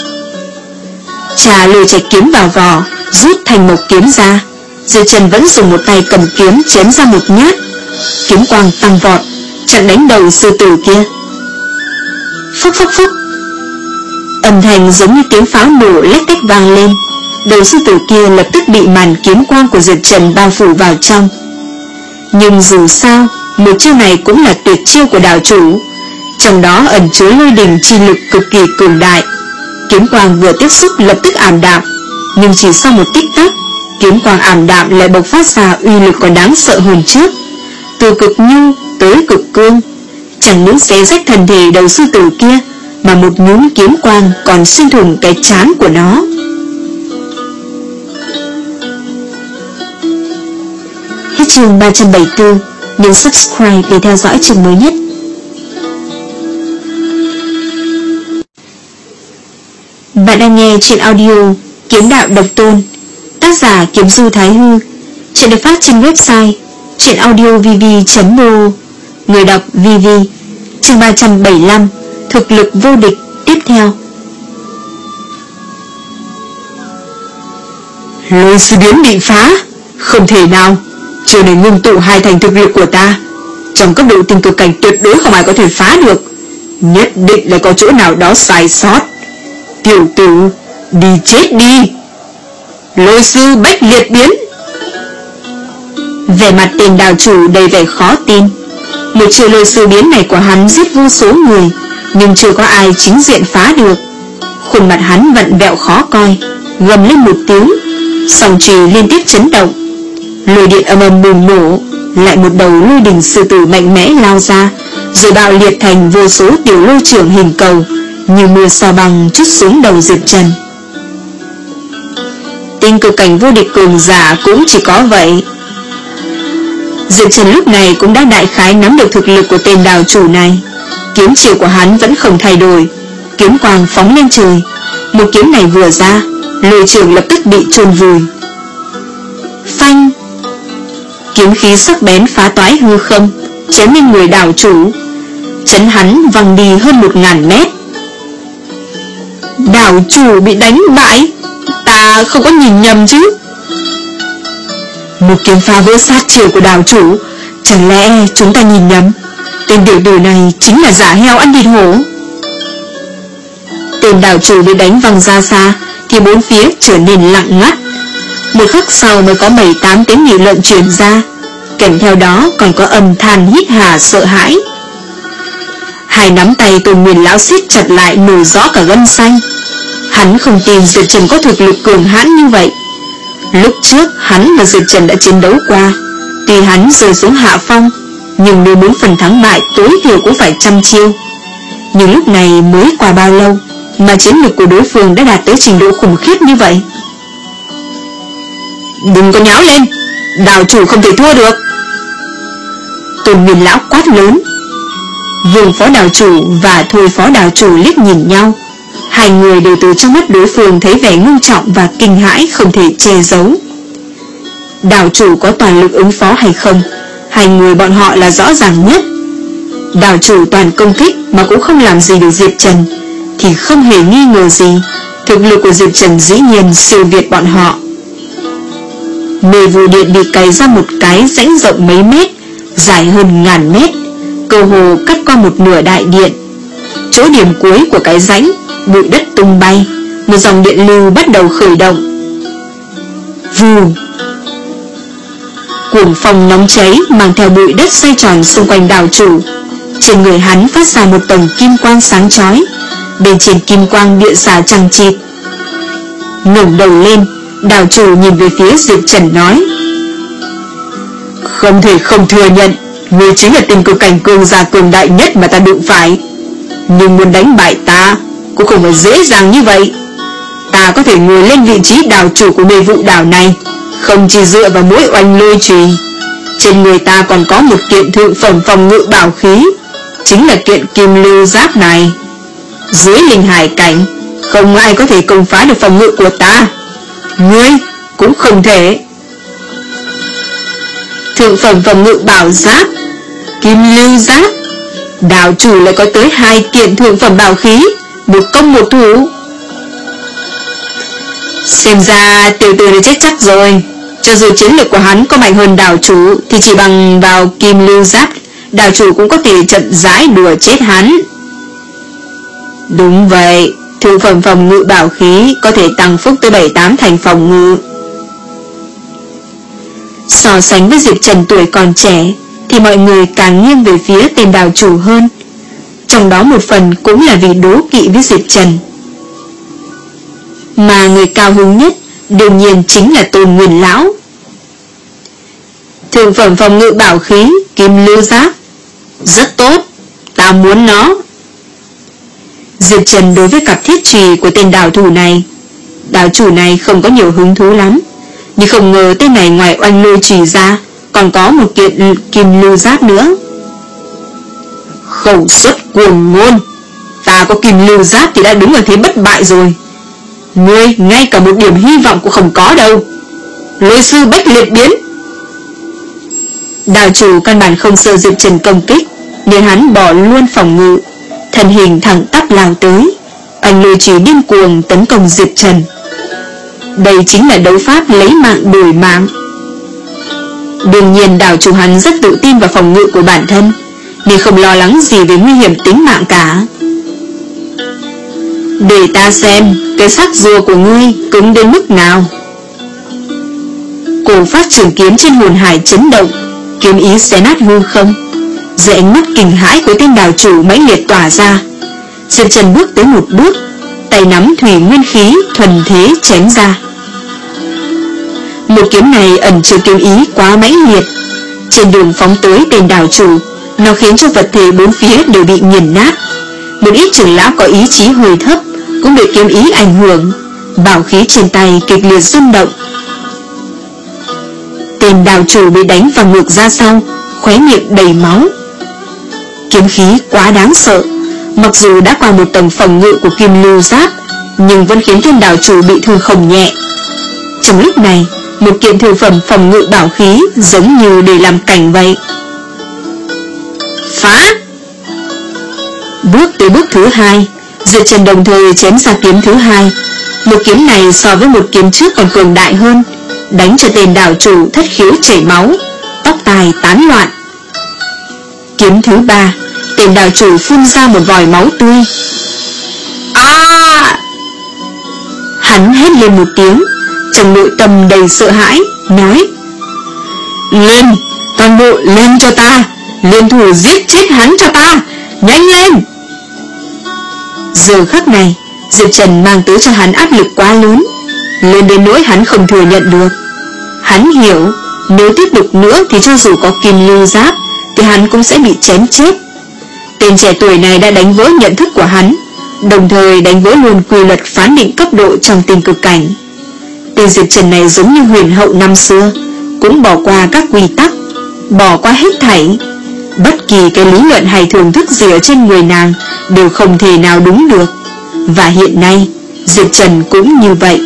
Trà lôi chạy kiếm vào vỏ, rút thành một kiếm ra. Diệp Trần vẫn dùng một tay cầm kiếm chém ra một nhát, kiếm quang tăng vọt, chặn đánh đầu sư tử kia. Phốc phốc phốc, âm thanh giống như tiếng pháo nổ lách cách vang lên. Đầu sư tử kia lập tức bị màn kiếm quang của Diệp Trần bao phủ vào trong. Nhưng dù sao, một chiêu này cũng là tuyệt chiêu của đạo chủ, trong đó ẩn chứa lôi đình chi lực cực kỳ cường đại. Kiếm quang vừa tiếp xúc lập tức ảm đạm, nhưng chỉ sau một tích tắc, kiếm quang ảm đạm lại bộc phát ra uy lực còn đáng sợ hơn trước, từ cực nhu tới cực cương. Chẳng những xé rách thân thể đầu sư tử kia, mà một nhúm kiếm quang còn xuyên thủng cái trán của nó. Hết chương ba trăm bảy mươi tư. Nhấn subscribe để theo dõi chương mới nhất. Bạn đang nghe chuyện audio Kiếm đạo độc tôn, tác giả Kiếm Du Thái Hư. Chuyện được phát trên website chuyenaudiovv chấm mo. Người đọc vê vê. Chương ba trăm bảy mươi lăm. Thực lực vô địch. Tiếp theo. Lôi sư biến bị phá. Không thể nào. Chiều này ngưng tụ hai thành thực lực của ta, trong cấp độ tinh cực cảnh tuyệt đối không ai có thể phá được. Nhất định là có chỗ nào đó sai sót. Tiểu tử, đi chết đi. Lôi sư bách liệt biến. Vẻ mặt tên đào chủ đầy vẻ khó tin. Một chiêu lôi sư biến này của hắn giết vô số người, nhưng chưa có ai chính diện phá được. Khuôn mặt hắn vặn vẹo khó coi, gầm lên một tiếng, song chùy liên tiếp chấn động. Lôi điện âm âm bùng nổ, lại một đầu lôi đình sư tử mạnh mẽ lao ra, rồi bạo liệt thành vô số tiểu lôi trưởng hình cầu, như mưa sao băng trút xuống đầu Diệp Trần. Tinh cực cảnh vô địch cường giả cũng chỉ có vậy. Diệp Trần lúc này cũng đã đại khái nắm được thực lực của tên đào chủ này. Kiếm chiều của hắn vẫn không thay đổi, kiếm quang phóng lên trời. Một kiếm này vừa ra, lôi trưởng lập tức bị chôn vùi. Phanh! Kiếm khí sắc bén phá toái hư không, chém lên người đào chủ, chấn hắn văng đi hơn một ngàn mét. Đào chủ bị đánh bại, ta không có nhìn nhầm chứ? Một kiếm phá vỡ sát chiều của đào chủ, chẳng lẽ chúng ta nhìn nhầm? Tên tiểu tử này chính là giả heo ăn thịt hổ. Tên đào chủ bị đánh văng ra xa, thì bốn phía trở nên lặng ngắt. Một khắc sau mới có bảy tám tiếng nghị luận truyền ra, kèm theo đó còn có âm than hít hà sợ hãi. Hai nắm tay Tôn Nguyên lão siết chặt lại, nổi rõ cả gân xanh. Hắn không tin Diệp Trần có thực lực cường hãn như vậy. Lúc trước hắn và Diệp Trần đã chiến đấu qua, tuy hắn rơi xuống hạ phong, nhưng nếu muốn phần thắng bại tối thiểu cũng phải trăm chiêu. Nhưng lúc này mới qua bao lâu mà chiến lược của đối phương đã đạt tới trình độ khủng khiếp như vậy? Đừng có nháo lên, đào chủ không thể thua được. Tôn Nguyên lão quát lớn. Vương phó đảo chủ và Thôi phó đảo chủ liếc nhìn nhau. Hai người đều từ trong mắt đối phương thấy vẻ ngưng trọng và kinh hãi không thể che giấu. Đảo chủ có toàn lực ứng phó hay không, hai người bọn họ là rõ ràng nhất. Đảo chủ toàn công kích mà cũng không làm gì được Diệp Trần, thì không hề nghi ngờ gì thực lực của Diệp Trần dĩ nhiên siêu việt bọn họ. Mê vụ điện bị cày ra một cái rãnh rộng mấy mét, dài hơn ngàn mét, cơ hồ cắt qua một nửa đại điện. Chỗ điểm cuối của cái rãnh, bụi đất tung bay, một dòng điện lưu bắt đầu khởi động. Vù! Cuồng phong nóng cháy mang theo bụi đất xoay tròn xung quanh đảo chủ. Trên người hắn phát ra một tầng kim quang sáng chói, bên trên kim quang điện xà chằng chịt. Ngẩng đầu lên, đảo chủ nhìn về phía Diệp Trần nói: không thể không thừa nhận, ngươi chính là tình cực cảnh cường giả cường đại nhất mà ta đụng phải. Nhưng muốn đánh bại ta cũng không phải dễ dàng như vậy. Ta có thể ngồi lên vị trí đảo chủ của mê vụ đảo này, không chỉ dựa vào mỗi oanh lôi chùy. Trên người ta còn có một kiện thượng phẩm phòng ngự bảo khí, chính là kiện kim lưu giáp này. Dưới linh hải cảnh, không ai có thể công phá được phòng ngự của ta. Ngươi cũng không thể. Thượng phẩm phòng ngự bảo giáp, kim lưu giáp, đảo chủ lại có tới hai kiện thượng phẩm bảo khí, một công một thủ. Xem ra tiểu tử này chết chắc rồi. Cho dù chiến lược của hắn có mạnh hơn đảo chủ, thì chỉ bằng vào kim lưu giáp, đảo chủ cũng có thể chậm rãi đùa chết hắn. Đúng vậy, thượng phẩm phòng ngự bảo khí có thể tăng phúc tới bảy tám thành phòng ngự. So sánh với Diệp Trần tuổi còn trẻ, thì mọi người càng nghiêng về phía tên đảo chủ hơn. Trong đó một phần cũng là vì đố kỵ với Diệp Trần. Mà người cao hứng nhất đương nhiên chính là Tôn Nguyên lão. Thượng phẩm phòng ngự bảo khí kim lưu giáp, rất tốt, ta muốn nó. Diệp Trần đối với cặp thiết chùy của tên đảo thủ này, đảo chủ này không có nhiều hứng thú lắm, nhưng không ngờ tên này ngoài oanh lôi chùy ra còn có một kiện kim lưu giáp nữa. Khẩu suất cuồng ngôn, ta có kim lưu giáp thì đã đứng ở thế bất bại rồi. Ngươi ngay cả một điểm hy vọng cũng không có đâu. Lôi sư bách liệt biến. Đảo chủ căn bản không sợ Diệp Trần công kích, nên hắn bỏ luôn phòng ngự, thân hình thẳng tắp lao tới, anh lôi chỉ điên cuồng tấn công Diệp Trần. Đây chính là đấu pháp lấy mạng đổi mạng. Đương nhiên đảo chủ hắn rất tự tin vào phòng ngự của bản thân, nên không lo lắng gì về nguy hiểm tính mạng cả. Để ta xem cái xác rùa của ngươi cứng đến mức nào. Cổ phát trường kiếm trên hồn hải chấn động, kiếm ý xé nát hư không. Dưới ánh mắt kinh hãi của tên đảo chủ mãnh liệt tỏa ra, Diệp Trần bước tới một bước, tay nắm thủy nguyên khí thuần thế chém ra. Một kiếm này ẩn chứa kiếm ý quá mãnh liệt, trên đường phóng tới tên đảo chủ, nó khiến cho vật thể bốn phía đều bị nghiền nát. Một ít trưởng lão có ý chí hồi thấp cũng bị kiếm ý ảnh hưởng, bảo khí trên tay kịch liệt rung động. Tên đảo chủ bị đánh vào ngược ra sau, khóe miệng đầy máu. Kiếm khí quá đáng sợ, mặc dù đã qua một tầng phòng ngự của kim lưu giáp, nhưng vẫn khiến tên đảo chủ bị thương không nhẹ. Trong lúc này, một kiện thượng phẩm phòng ngự bảo khí giống như để làm cảnh vậy. Phá! Bước tới bước thứ hai, Diệp Trần đồng thời chém ra kiếm thứ hai. Một kiếm này so với một kiếm trước còn cường đại hơn, đánh cho tên đảo chủ thất khiếu chảy máu, tóc tai tán loạn. Kiếm thứ ba, tên đảo chủ phun ra một vòi máu tươi. À! Hắn hét lên một tiếng, trong nội tâm đầy sợ hãi, nói: lên, toàn bộ lên cho ta, liên thủ giết chết hắn cho ta, nhanh lên! Giờ khắc này, Diệp Trần mang tới cho hắn áp lực quá lớn, lên đến nỗi hắn không thừa nhận được. Hắn hiểu, nếu tiếp tục nữa thì cho dù có kim lưu giáp thì hắn cũng sẽ bị chém chết. Tên trẻ tuổi này đã đánh vỡ nhận thức của hắn, đồng thời đánh vỡ luôn quy luật phán định cấp độ trong tình cực cảnh. Tên Diệp Trần này giống như huyền hậu năm xưa, cũng bỏ qua các quy tắc, bỏ qua hết thảy, Bất kỳ cái lý luận hay thưởng thức gì ở trên người nàng đều không thể nào đúng được. Và hiện nay Diệp Trần cũng như vậy.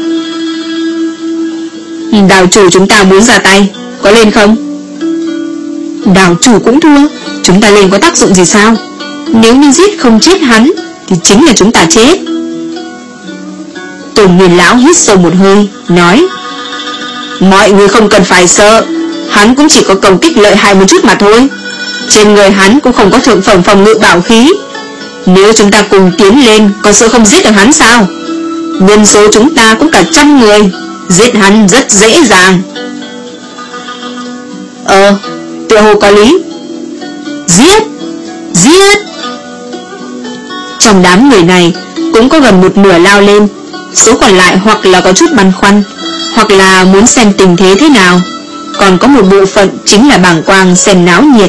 Đào chủ chúng ta muốn ra tay, có lên không? Đào chủ cũng thua, chúng ta lên có tác dụng gì sao? Nếu như giết không chết hắn thì chính là chúng ta chết. Tôn Nguyên lão hít sâu một hơi, nói: mọi người không cần phải sợ, hắn cũng chỉ có công kích lợi hại một chút mà thôi. Trên người hắn cũng không có thượng phẩm phòng ngự bảo khí. Nếu chúng ta cùng tiến lên, có sợ không giết được hắn sao? Nhân số chúng ta cũng cả trăm người, giết hắn rất dễ dàng. Ờ, tựa hồ có lý. Giết! Giết! Trong đám người này cũng có gần một nửa lao lên. Số còn lại hoặc là có chút băn khoăn, hoặc là muốn xem tình thế thế nào. Còn có một bộ phận chính là bàng quang xem náo nhiệt.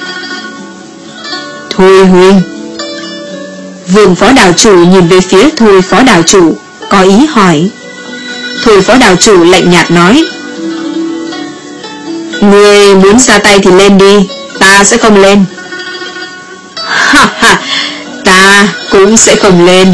Thôi huynh. Vương phó đảo chủ nhìn về phía Thôi phó đảo chủ, có ý hỏi. Thôi phó đảo chủ lạnh nhạt nói: người muốn ra tay thì lên đi, ta sẽ không lên. Ha ha, ta cũng sẽ không lên.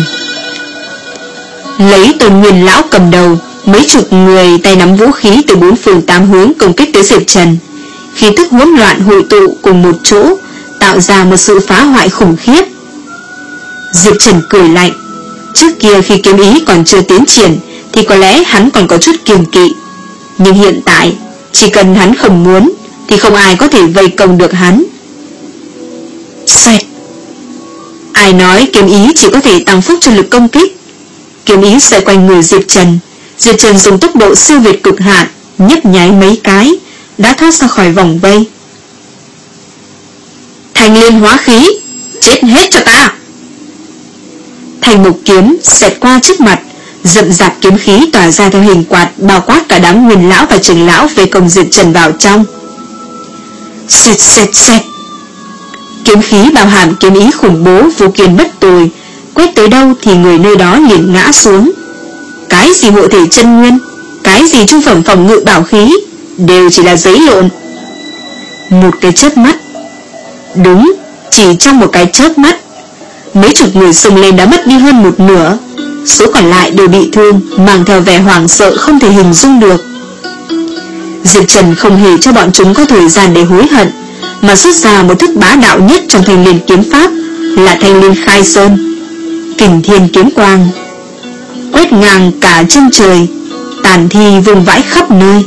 Lấy Tôn Nguyên lão cầm đầu, mấy chục người tay nắm vũ khí từ bốn phương tám hướng công kích tới Diệp Trần. Khí tức hỗn loạn hội tụ cùng một chỗ, tạo ra một sự phá hoại khủng khiếp. Diệp Trần cười lạnh. Trước kia khi kiếm ý còn chưa tiến triển thì có lẽ hắn còn có chút kiêng kỵ, nhưng hiện tại chỉ cần hắn không muốn thì không ai có thể vây công được hắn. Xoẹt. Ai nói kiếm ý chỉ có thể tăng phúc cho lực công kích? Kiếm ý xoay quanh người Diệp Trần. Diệp Trần dùng tốc độ siêu việt cực hạn, nhấp nháy mấy cái đã thoát ra khỏi vòng vây. Thành liên hóa khí, chết hết cho ta! Thành mục kiếm xẹt qua trước mặt, rậm rạp kiếm khí tỏa ra theo hình quạt, bao quát cả đám Nguyên lão và Trưởng lão về công Diệp Trần vào trong. Xẹt xẹt xẹt. Kiếm khí bao hàm kiếm ý khủng bố vô kiên bất tồi, quét tới đâu thì người nơi đó liền ngã xuống. Cái gì hộ thể chân nguyên, cái gì trung phẩm phòng ngự bảo khí, đều chỉ là giấy lộn. Một cái chớp mắt, đúng, chỉ trong một cái chớp mắt, mấy chục người xông lên đã mất đi hơn một nửa. Số còn lại đều bị thương, mang theo vẻ hoảng sợ không thể hình dung được. Diệp Trần không hề cho bọn chúng có thời gian để hối hận, mà xuất ra một thức bá đạo nhất trong thanh liên kiếm pháp, là thanh liên khai sơn. Kình thiên kiếm quang quét ngang cả chân trời, tàn thi vương vãi khắp nơi.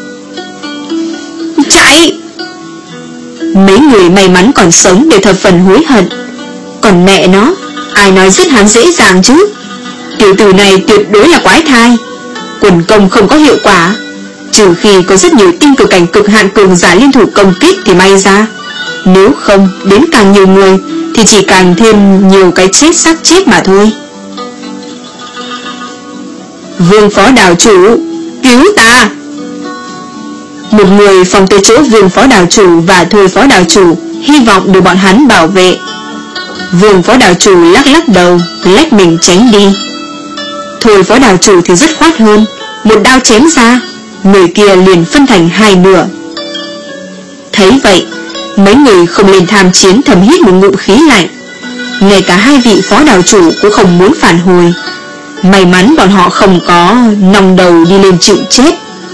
Chạy! Mấy người may mắn còn sống đều thập phần hối hận. Còn mẹ nó, ai nói giết hắn dễ dàng chứ? Tiểu tử này tuyệt đối là quái thai. Quần công không có hiệu quả, trừ khi có rất nhiều tinh cực cảnh cực hạn cường giả liên thủ công kích thì may ra. Nếu không, đến càng nhiều người thì chỉ càng thêm nhiều cái chết xác chết mà thôi. Vương phó đảo chủ, cứu ta! Một người phòng tới chỗ Vương phó đảo chủ và Thôi phó đảo chủ, hy vọng được bọn hắn bảo vệ. Vương phó đảo chủ lắc lắc đầu, lách mình tránh đi. Thôi phó đảo chủ thì rất khoát hơn, một đao chém ra, người kia liền phân thành hai nửa. Thấy vậy, mấy người không lên tham chiến thầm hít một ngụm khí lạnh. Ngay cả hai vị phó đảo chủ cũng không muốn phản hồi. May mắn bọn họ không có nòng đầu đi lên chịu chết.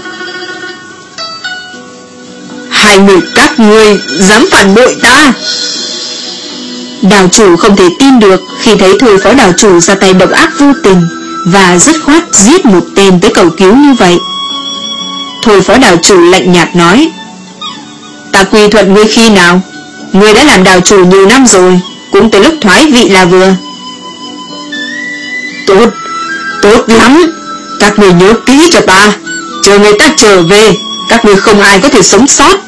Hai người các ngươi dám phản bội ta! Đảo chủ không thể tin được khi thấy Thôi phó đảo chủ ra tay độc ác vô tình và dứt khoát giết một tên tới cầu cứu như vậy. Thôi phó đảo chủ lạnh nhạt nói: ta quy thuận ngươi khi nào? Ngươi đã làm đảo chủ nhiều năm rồi, cũng tới lúc thoái vị là vừa. Tốt, tốt lắm. Các ngươi nhớ kỹ cho ta, chờ người ta trở về, các ngươi không ai có thể sống sót.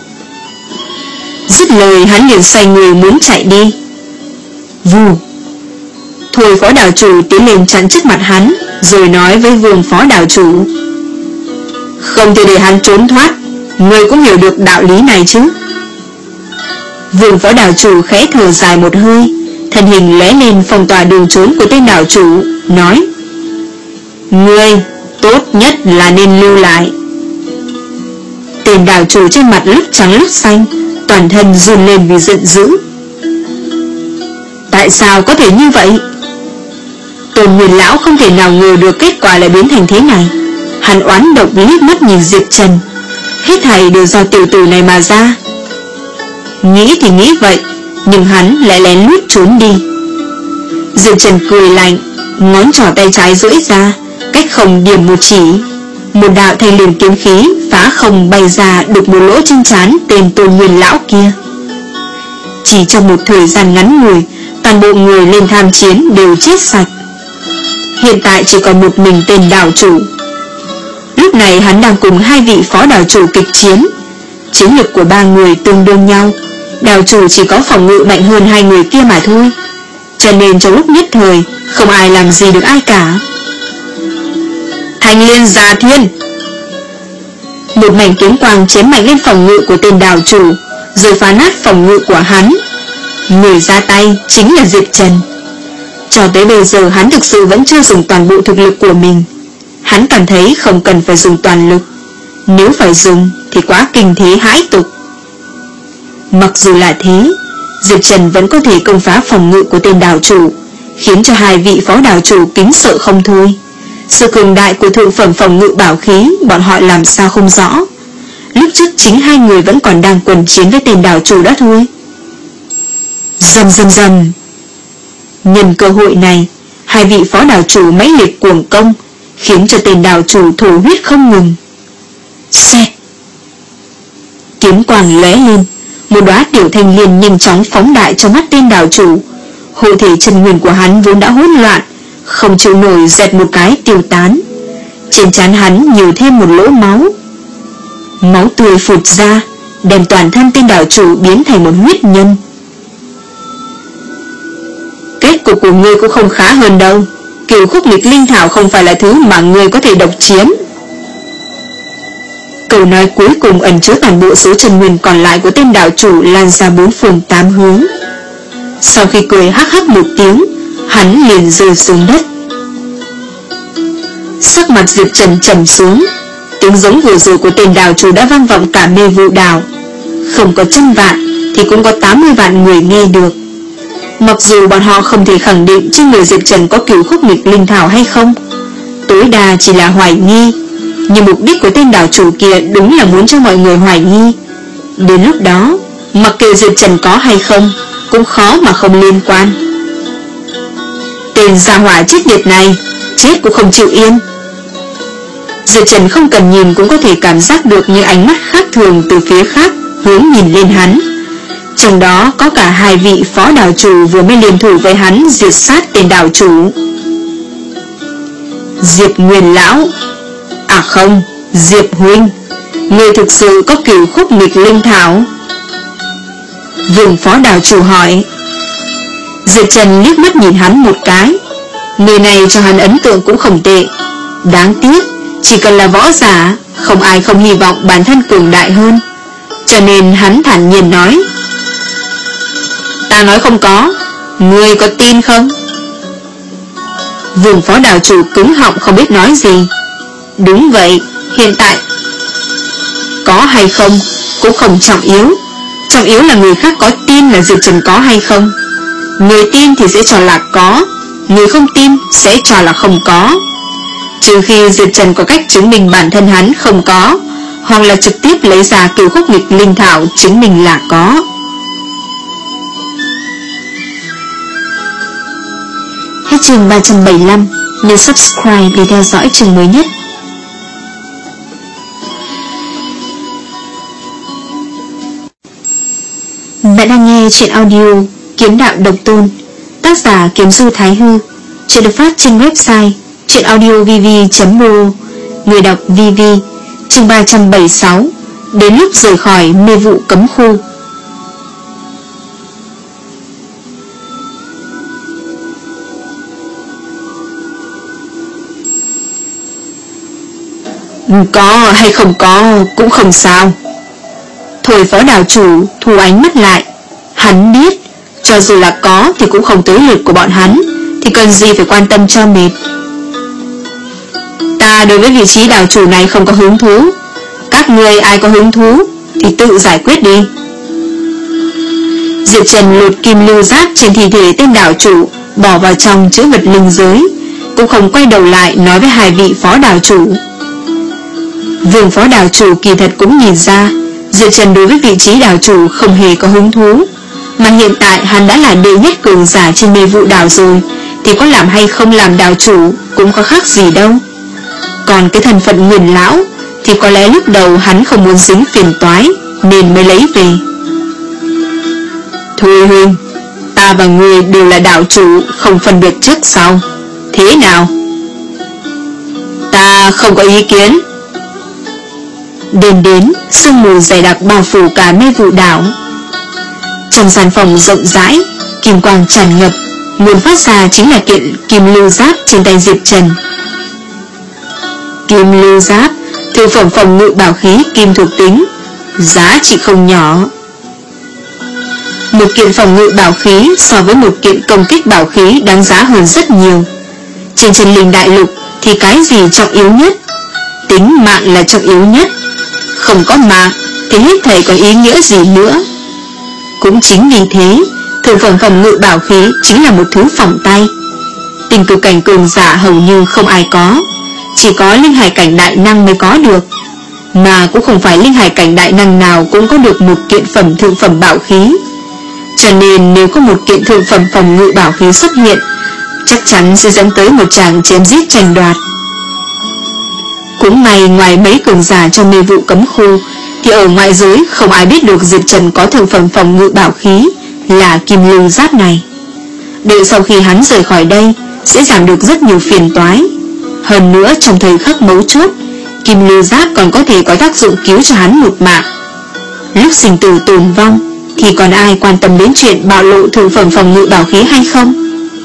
Dứt lời hắn liền xoay người muốn chạy đi. Vù. Thôi phó đảo chủ tiến lên chắn trước mặt hắn, rồi nói với Vương phó đảo chủ: không thể để hắn trốn thoát, ngươi cũng hiểu được đạo lý này chứ? Vương phó đảo chủ khẽ thở dài một hơi, thân hình lóe lên phong tỏa đường trốn của tên đảo chủ, nói: ngươi tốt nhất là nên lưu lại. Tên đảo chủ trên mặt lúc trắng lúc xanh, toàn thân run lên vì giận dữ. Tại sao có thể như vậy? Tôn Nguyên lão không thể nào ngờ được kết quả lại biến thành thế này. Hắn oán độc liếc mắt nhìn Diệp Trần. Hết thảy đều do tiểu tử này mà ra. Nghĩ thì nghĩ vậy, nhưng hắn lại lén lút trốn đi. Diệp Trần cười lạnh, ngón trỏ tay trái duỗi ra, cách không điểm một chỉ. Một đạo thanh liền kiếm khí phá không bay ra, đục một lỗ trên trán tên Tôn Nguyên lão kia. Chỉ trong một thời gian ngắn ngủi, toàn bộ người lên tham chiến đều chết sạch. Hiện tại chỉ còn một mình tên đảo chủ. Lúc này hắn đang cùng hai vị phó đảo chủ kịch chiến. Chiến lực của ba người tương đương nhau. Đảo chủ chỉ có phòng ngự mạnh hơn hai người kia mà thôi, cho nên trong lúc nhất thời không ai làm gì được ai cả. Thanh liên già thiên. Một mảnh kiếm quang chém mạnh lên phòng ngự của tên đảo chủ, rồi phá nát phòng ngự của hắn. Người ra tay chính là Diệp Trần. Cho tới bây giờ hắn thực sự vẫn chưa dùng toàn bộ thực lực của mình. Hắn cảm thấy không cần phải dùng toàn lực, nếu phải dùng thì quá kinh thế hãi tục. Mặc dù là thế, Diệp Trần vẫn có thể công phá phòng ngự của tên đảo chủ, khiến cho hai vị phó đảo chủ kính sợ không thôi. Sự cường đại của thượng phẩm phòng ngự bảo khí bọn họ làm sao không rõ. Lúc trước chính hai người vẫn còn đang quần chiến với tên đảo chủ đó thôi. Rầm rầm rầm. Nhân cơ hội này, hai vị phó đảo chủ mãnh liệt cuồng công, khiến cho tên đảo chủ thổ huyết không ngừng. Xẹt. Kiếm quang lóe lên, một đóa tiểu thanh liên nhanh chóng phóng đại trong mắt tên đảo chủ. Hộ thể chân nguyên của hắn vốn đã hỗn loạn, không chịu nổi dẹt một cái tiêu tán. Trên trán hắn nhiều thêm một lỗ máu. Máu tươi phụt ra, đem toàn thân tên đảo chủ biến thành một huyết nhân. Kết cục của ngươi cũng không khá hơn đâu. Cửu khúc nghịch linh thảo không phải là thứ mà ngươi có thể độc chiếm. Câu nói cuối cùng ẩn chứa toàn bộ số chân nguyên còn lại của tên đảo chủ lan ra bốn phương tám hướng. Sau khi cười hắc hắc một tiếng, hắn liền rơi xuống đất. Sắc mặt Diệp Trần trầm xuống. Tiếng giống vừa rồi của tên đảo chủ đã vang vọng cả mê vụ đảo. Không có trăm vạn thì cũng có tám mươi vạn người nghe được. Mặc dù bọn họ không thể khẳng định trên người Diệp Trần có cửu khúc nghịch linh thảo hay không, tối đa chỉ là hoài nghi. Nhưng mục đích của tên đảo chủ kia đúng là muốn cho mọi người hoài nghi. Đến lúc đó, mặc kệ Diệp Trần có hay không, cũng khó mà không liên quan. Tên gia hỏa chết tiệt này, chết cũng không chịu yên. Diệp Trần không cần nhìn cũng có thể cảm giác được những ánh mắt khác thường từ phía khác hướng nhìn lên hắn. Trong đó có cả hai vị phó đảo chủ vừa mới liên thủ với hắn diệt sát tên đảo chủ. Diệp Nguyên lão, à không, Diệp huynh, người thực sự có cửu khúc nghịch linh thảo? Vương phó đảo chủ hỏi. Diệp Trần liếc mắt nhìn hắn một cái. Người này cho hắn ấn tượng cũng không tệ. Đáng tiếc, chỉ cần là võ giả, không ai không hy vọng bản thân cường đại hơn. Cho nên hắn thản nhiên nói. Ta nói không có, ngươi có tin không? Vương phó đảo chủ cứng họng không biết nói gì. Đúng vậy, hiện tại có hay không cũng không trọng yếu. Trọng yếu là người khác có tin là Diệp Trần có hay không. Người tin thì sẽ cho là có, người không tin sẽ cho là không có. Trừ khi Diệp Trần có cách chứng minh bản thân hắn không có, hoặc là trực tiếp lấy ra cửu khúc nghịch linh thảo chứng minh là có. Hết chương ba trăm bảy mươi lăm. Nhớ subscribe để theo dõi chương mới nhất. Bạn đang nghe chuyện audio Kiếm đạo độc tôn, tác giả Kiếm Du Thái Hư. Chuyện được phát trên website truyện audio v v chấm m o. Người đọc vê vê. Chương ba trăm bảy mươi sáu. Đến lúc rời khỏi mê vụ cấm khu. Có hay không có cũng không sao. Thôi phó đảo chủ thu ánh mắt lại. Hắn biết cho dù là có thì cũng không tới lượt của bọn hắn, thì cần gì phải quan tâm cho mệt. Ta đối với vị trí đảo chủ này không có hứng thú. Các người ai có hứng thú thì tự giải quyết đi. Diệp Trần lột kim lưu giáp trên thi thể tên đảo chủ, bỏ vào trong chữ vật linh giới, cũng không quay đầu lại nói với hai vị phó đảo chủ. Vương phó đảo chủ kỳ thật cũng nhìn ra Diệp Trần đối với vị trí đảo chủ không hề có hứng thú, mà hiện tại hắn đã là đệ nhất cường giả trên mê vụ đảo rồi, thì có làm hay không làm đảo chủ cũng có khác gì đâu. Còn cái thân phận Nguyên lão thì có lẽ lúc đầu hắn không muốn dính phiền toái nên mới lấy về. Thôi huynh, ta và người đều là đảo chủ, không phân biệt trước sau, thế nào? Ta không có ý kiến. Đêm đến, sương mù dày đặc bao phủ cả mê vụ đảo. Trong gian phòng rộng rãi, kim quang tràn ngập, nguồn phát ra chính là kiện kim lưu giáp trên tay Diệp Trần. Kim lưu giáp, thực phẩm phòng ngự bảo khí kim thuộc tính, giá trị không nhỏ. Một kiện phòng ngự bảo khí so với một kiện công kích bảo khí đáng giá hơn rất nhiều. Trên chân linh đại lục thì cái gì trọng yếu nhất? Tính mạng là trọng yếu nhất. Không có mạng thì hết thảy còn ý nghĩa gì nữa. Cũng chính vì thế, thực phẩm phòng ngự bảo khí chính là một thứ phòng tay. Tình cực cảnh cường giả hầu như không ai có, chỉ có linh hải cảnh đại năng mới có được. Mà cũng không phải linh hải cảnh đại năng nào cũng có được một kiện phẩm thượng phẩm bảo khí. Cho nên nếu có một kiện thượng phẩm phòng ngự bảo khí xuất hiện, chắc chắn sẽ dẫn tới một tràng chém giết tranh đoạt. Cũng may ngoài mấy cường giả trong mê vụ cấm khu, thì ở ngoại giới không ai biết được Diệp Trần có thượng phẩm phòng ngự bảo khí là kim lưu giáp này. Đợi sau khi hắn rời khỏi đây sẽ giảm được rất nhiều phiền toái. Hơn nữa trong thời khắc mấu chốt, kim lưu giáp còn có thể có tác dụng cứu cho hắn một mạng. Lúc sinh tử tồn vong thì còn ai quan tâm đến chuyện bạo lộ thượng phẩm phòng ngự bảo khí hay không?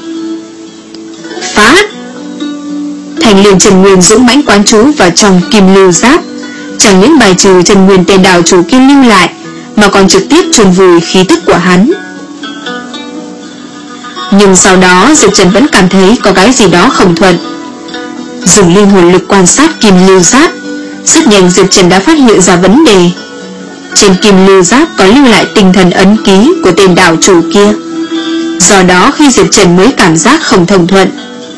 Phá! Thành liền Trần Nguyên dũng mãnh quán chú vào trong kim lưu giáp, chẳng những bài trừ Trần Nguyên tên đảo chủ kia lưu lại, mà còn trực tiếp chôn vùi khí tức của hắn. Nhưng sau đó Diệp Trần vẫn cảm thấy có cái gì đó không thuận. Dùng linh hồn lực quan sát kim lưu giáp, rất nhanh Diệp Trần đã phát hiện ra vấn đề. Trên kim lưu giáp có lưu lại tinh thần ấn ký của tên đảo chủ kia. Do đó khi Diệp Trần mới cảm giác không thông thuận.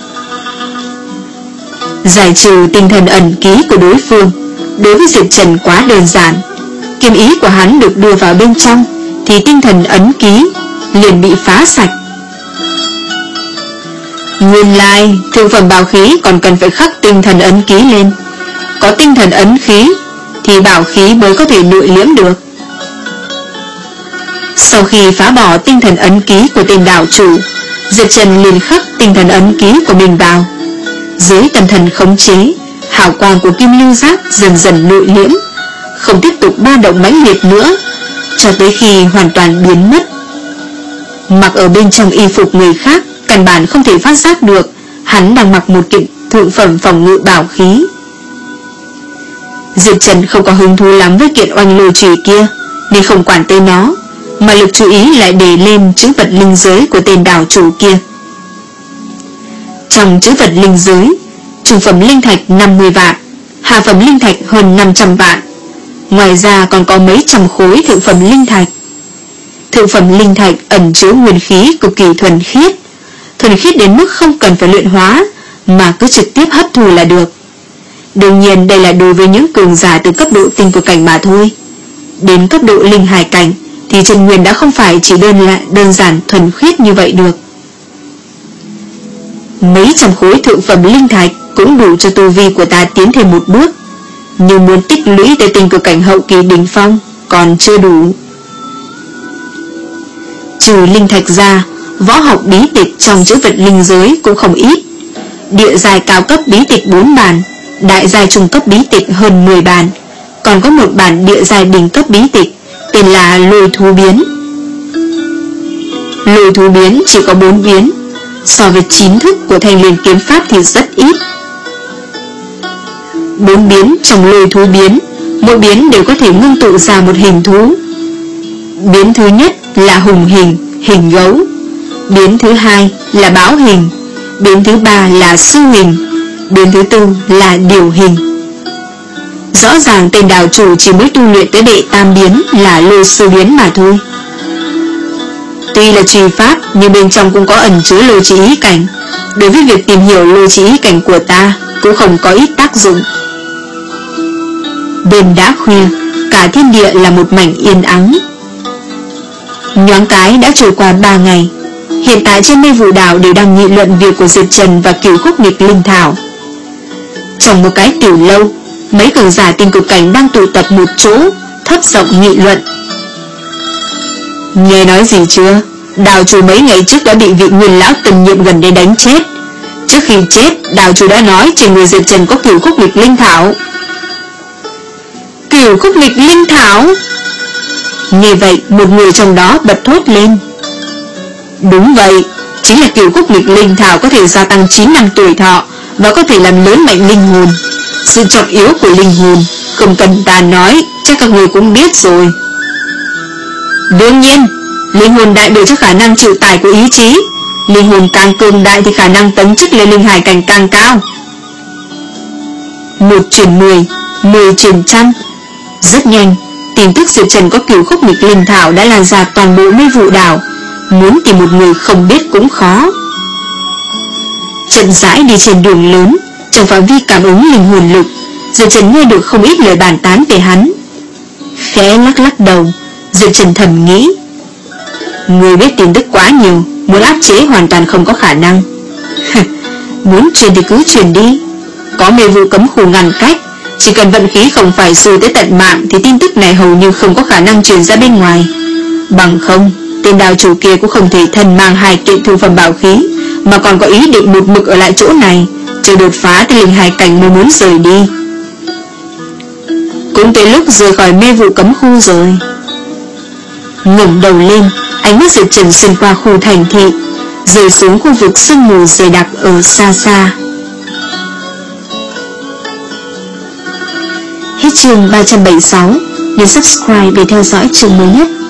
Giải trừ tinh thần ẩn ký của đối phương đối với Diệp Trần quá đơn giản. Kiếm ý của hắn được đưa vào bên trong thì tinh thần ấn ký liền bị phá sạch. Nguyên lai thượng phẩm bảo khí còn cần phải khắc tinh thần ấn ký lên. Có tinh thần ấn khí thì bảo khí mới có thể nội liễm được. Sau khi phá bỏ tinh thần ấn ký của tên đảo chủ, Diệp Trần liền khắc tinh thần ấn ký của mình vào. Dưới tâm thần khống chế, hào quang của kim lưu giáp dần dần nội liễm, không tiếp tục ba động mãnh liệt nữa, cho tới khi hoàn toàn biến mất. Mặc ở bên trong y phục người khác, căn bản không thể phát giác được hắn đang mặc một kiện thượng phẩm phòng ngự bảo khí. Diệp Trần không có hứng thú lắm với kiện oanh lôi chùy kia, nên không quản tới nó, mà lực chú ý lại để lên chữ vật linh giới của tên đảo chủ kia. Trong chữ vật linh giới, trung phẩm linh thạch năm mươi vạn, hạ phẩm linh thạch hơn năm trăm vạn. Ngoài ra còn có mấy trăm khối thượng phẩm linh thạch. Thượng phẩm linh thạch ẩn chứa nguyên khí cực kỳ thuần khiết, thuần khiết đến mức không cần phải luyện hóa, mà cứ trực tiếp hấp thu là được. Đương nhiên đây là đối với những cường giả từ cấp độ tinh cực cảnh mà thôi. Đến cấp độ linh hải cảnh thì Trần Nguyên đã không phải chỉ đơn là đơn giản thuần khiết như vậy được. Mấy trăm khối thượng phẩm linh thạch cũng đủ cho tu vi của ta tiến thêm một bước, nhưng muốn tích lũy tới tinh cực cảnh hậu kỳ đỉnh phong còn chưa đủ. Trừ linh thạch ra, võ học bí tịch trong chữ vật linh giới cũng không ít. Địa giai cao cấp bí tịch bốn bản, đại giai trung cấp bí tịch hơn mười bản, còn có một bản địa giai đỉnh cấp bí tịch tên là Lôi Thú Biến. Lôi Thú Biến chỉ có bốn biến, so với chín thức của Thanh Liên kiếm pháp thì rất ít. Bốn biến trong Lôi Thú Biến, mỗi biến đều có thể ngưng tụ ra một hình thú. Biến thứ nhất là hùng hình, hình gấu. Biến thứ hai là báo hình. Biến thứ ba là sư hình. Biến thứ tư là điều hình. Rõ ràng tên đảo chủ chỉ mới tu luyện tới đệ tam biến là Lôi Sư Biến mà thôi. Tuy là truy pháp, nhưng bên trong cũng có ẩn chứa lôi chỉ ý cảnh. Đối với việc tìm hiểu lôi chỉ ý cảnh của ta cũng không có ít tác dụng. Đêm đã khuya, cả thiên địa là một mảnh yên ắng. Nhoáng cái đã trôi qua ba ngày. Hiện tại trên Mê Vụ Đảo đều đang nghị luận việc của Diệp Trần và Cửu Khúc Nghịch Linh Thảo. Trong một cái tiểu lâu, mấy cường giả tinh cực cảnh đang tụ tập một chỗ, thấp giọng nghị luận. Nghe nói gì chưa? Đào chủ mấy ngày trước đã bị vị nguyên lão từng nhiệm gần đây đánh chết. Trước khi chết, đào chủ đã nói trên người Diệp Trần có Cửu Khúc Nghịch Linh Thảo. Cửu Khúc Nghịch Linh Thảo? Nghe vậy, một người trong đó bật thốt lên. Đúng vậy, chính là Cửu Khúc Nghịch Linh Thảo có thể gia tăng chín năm tuổi thọ và có thể làm lớn mạnh linh hồn. Sự trọng yếu của linh hồn không cần ta nói, chắc các người cũng biết rồi. Đương nhiên, linh hồn đại biểu cho khả năng chịu tải của ý chí. Linh hồn càng cường đại thì khả năng tấn chức lên linh hải cảnh càng cao. Một truyền mười, mười truyền trăm. Rất nhanh, tin tức Diệp Trần có Cửu Khúc Nghịch Linh Thảo đã lan ra toàn bộ Mê Vụ Đảo. Muốn tìm một người không biết cũng khó. Chậm rãi đi trên đường lớn, trong phạm vi cảm ứng linh hồn lực, Diệp Trần nghe được không ít lời bàn tán về hắn. Khẽ lắc lắc đầu, Diệp Trần thầm nghĩ, người biết tin tức quá nhiều, muốn áp chế hoàn toàn không có khả năng. Muốn truyền thì cứ truyền đi. Có mê vụ cấm khu ngăn cách, chỉ cần vận khí không phải xui tới tận mạng thì tin tức này hầu như không có khả năng truyền ra bên ngoài. Bằng không, tên đào chủ kia cũng không thể thân mang hai kiện thu phẩm bảo khí, mà còn có ý định một mực ở lại chỗ này, chờ đột phá tới linh hải cảnh mới muốn rời đi. Cũng tới lúc rời khỏi mê vụ cấm khu rồi. Ngẩng đầu lên, ánh mắt Diệp Trần xuyên qua khu thành thị, rơi xuống khu vực sương mù dày đặc ở xa xa. Hết chương ba trăm bảy mươi sáu. Nhấn subscribe để theo dõi chương mới nhất.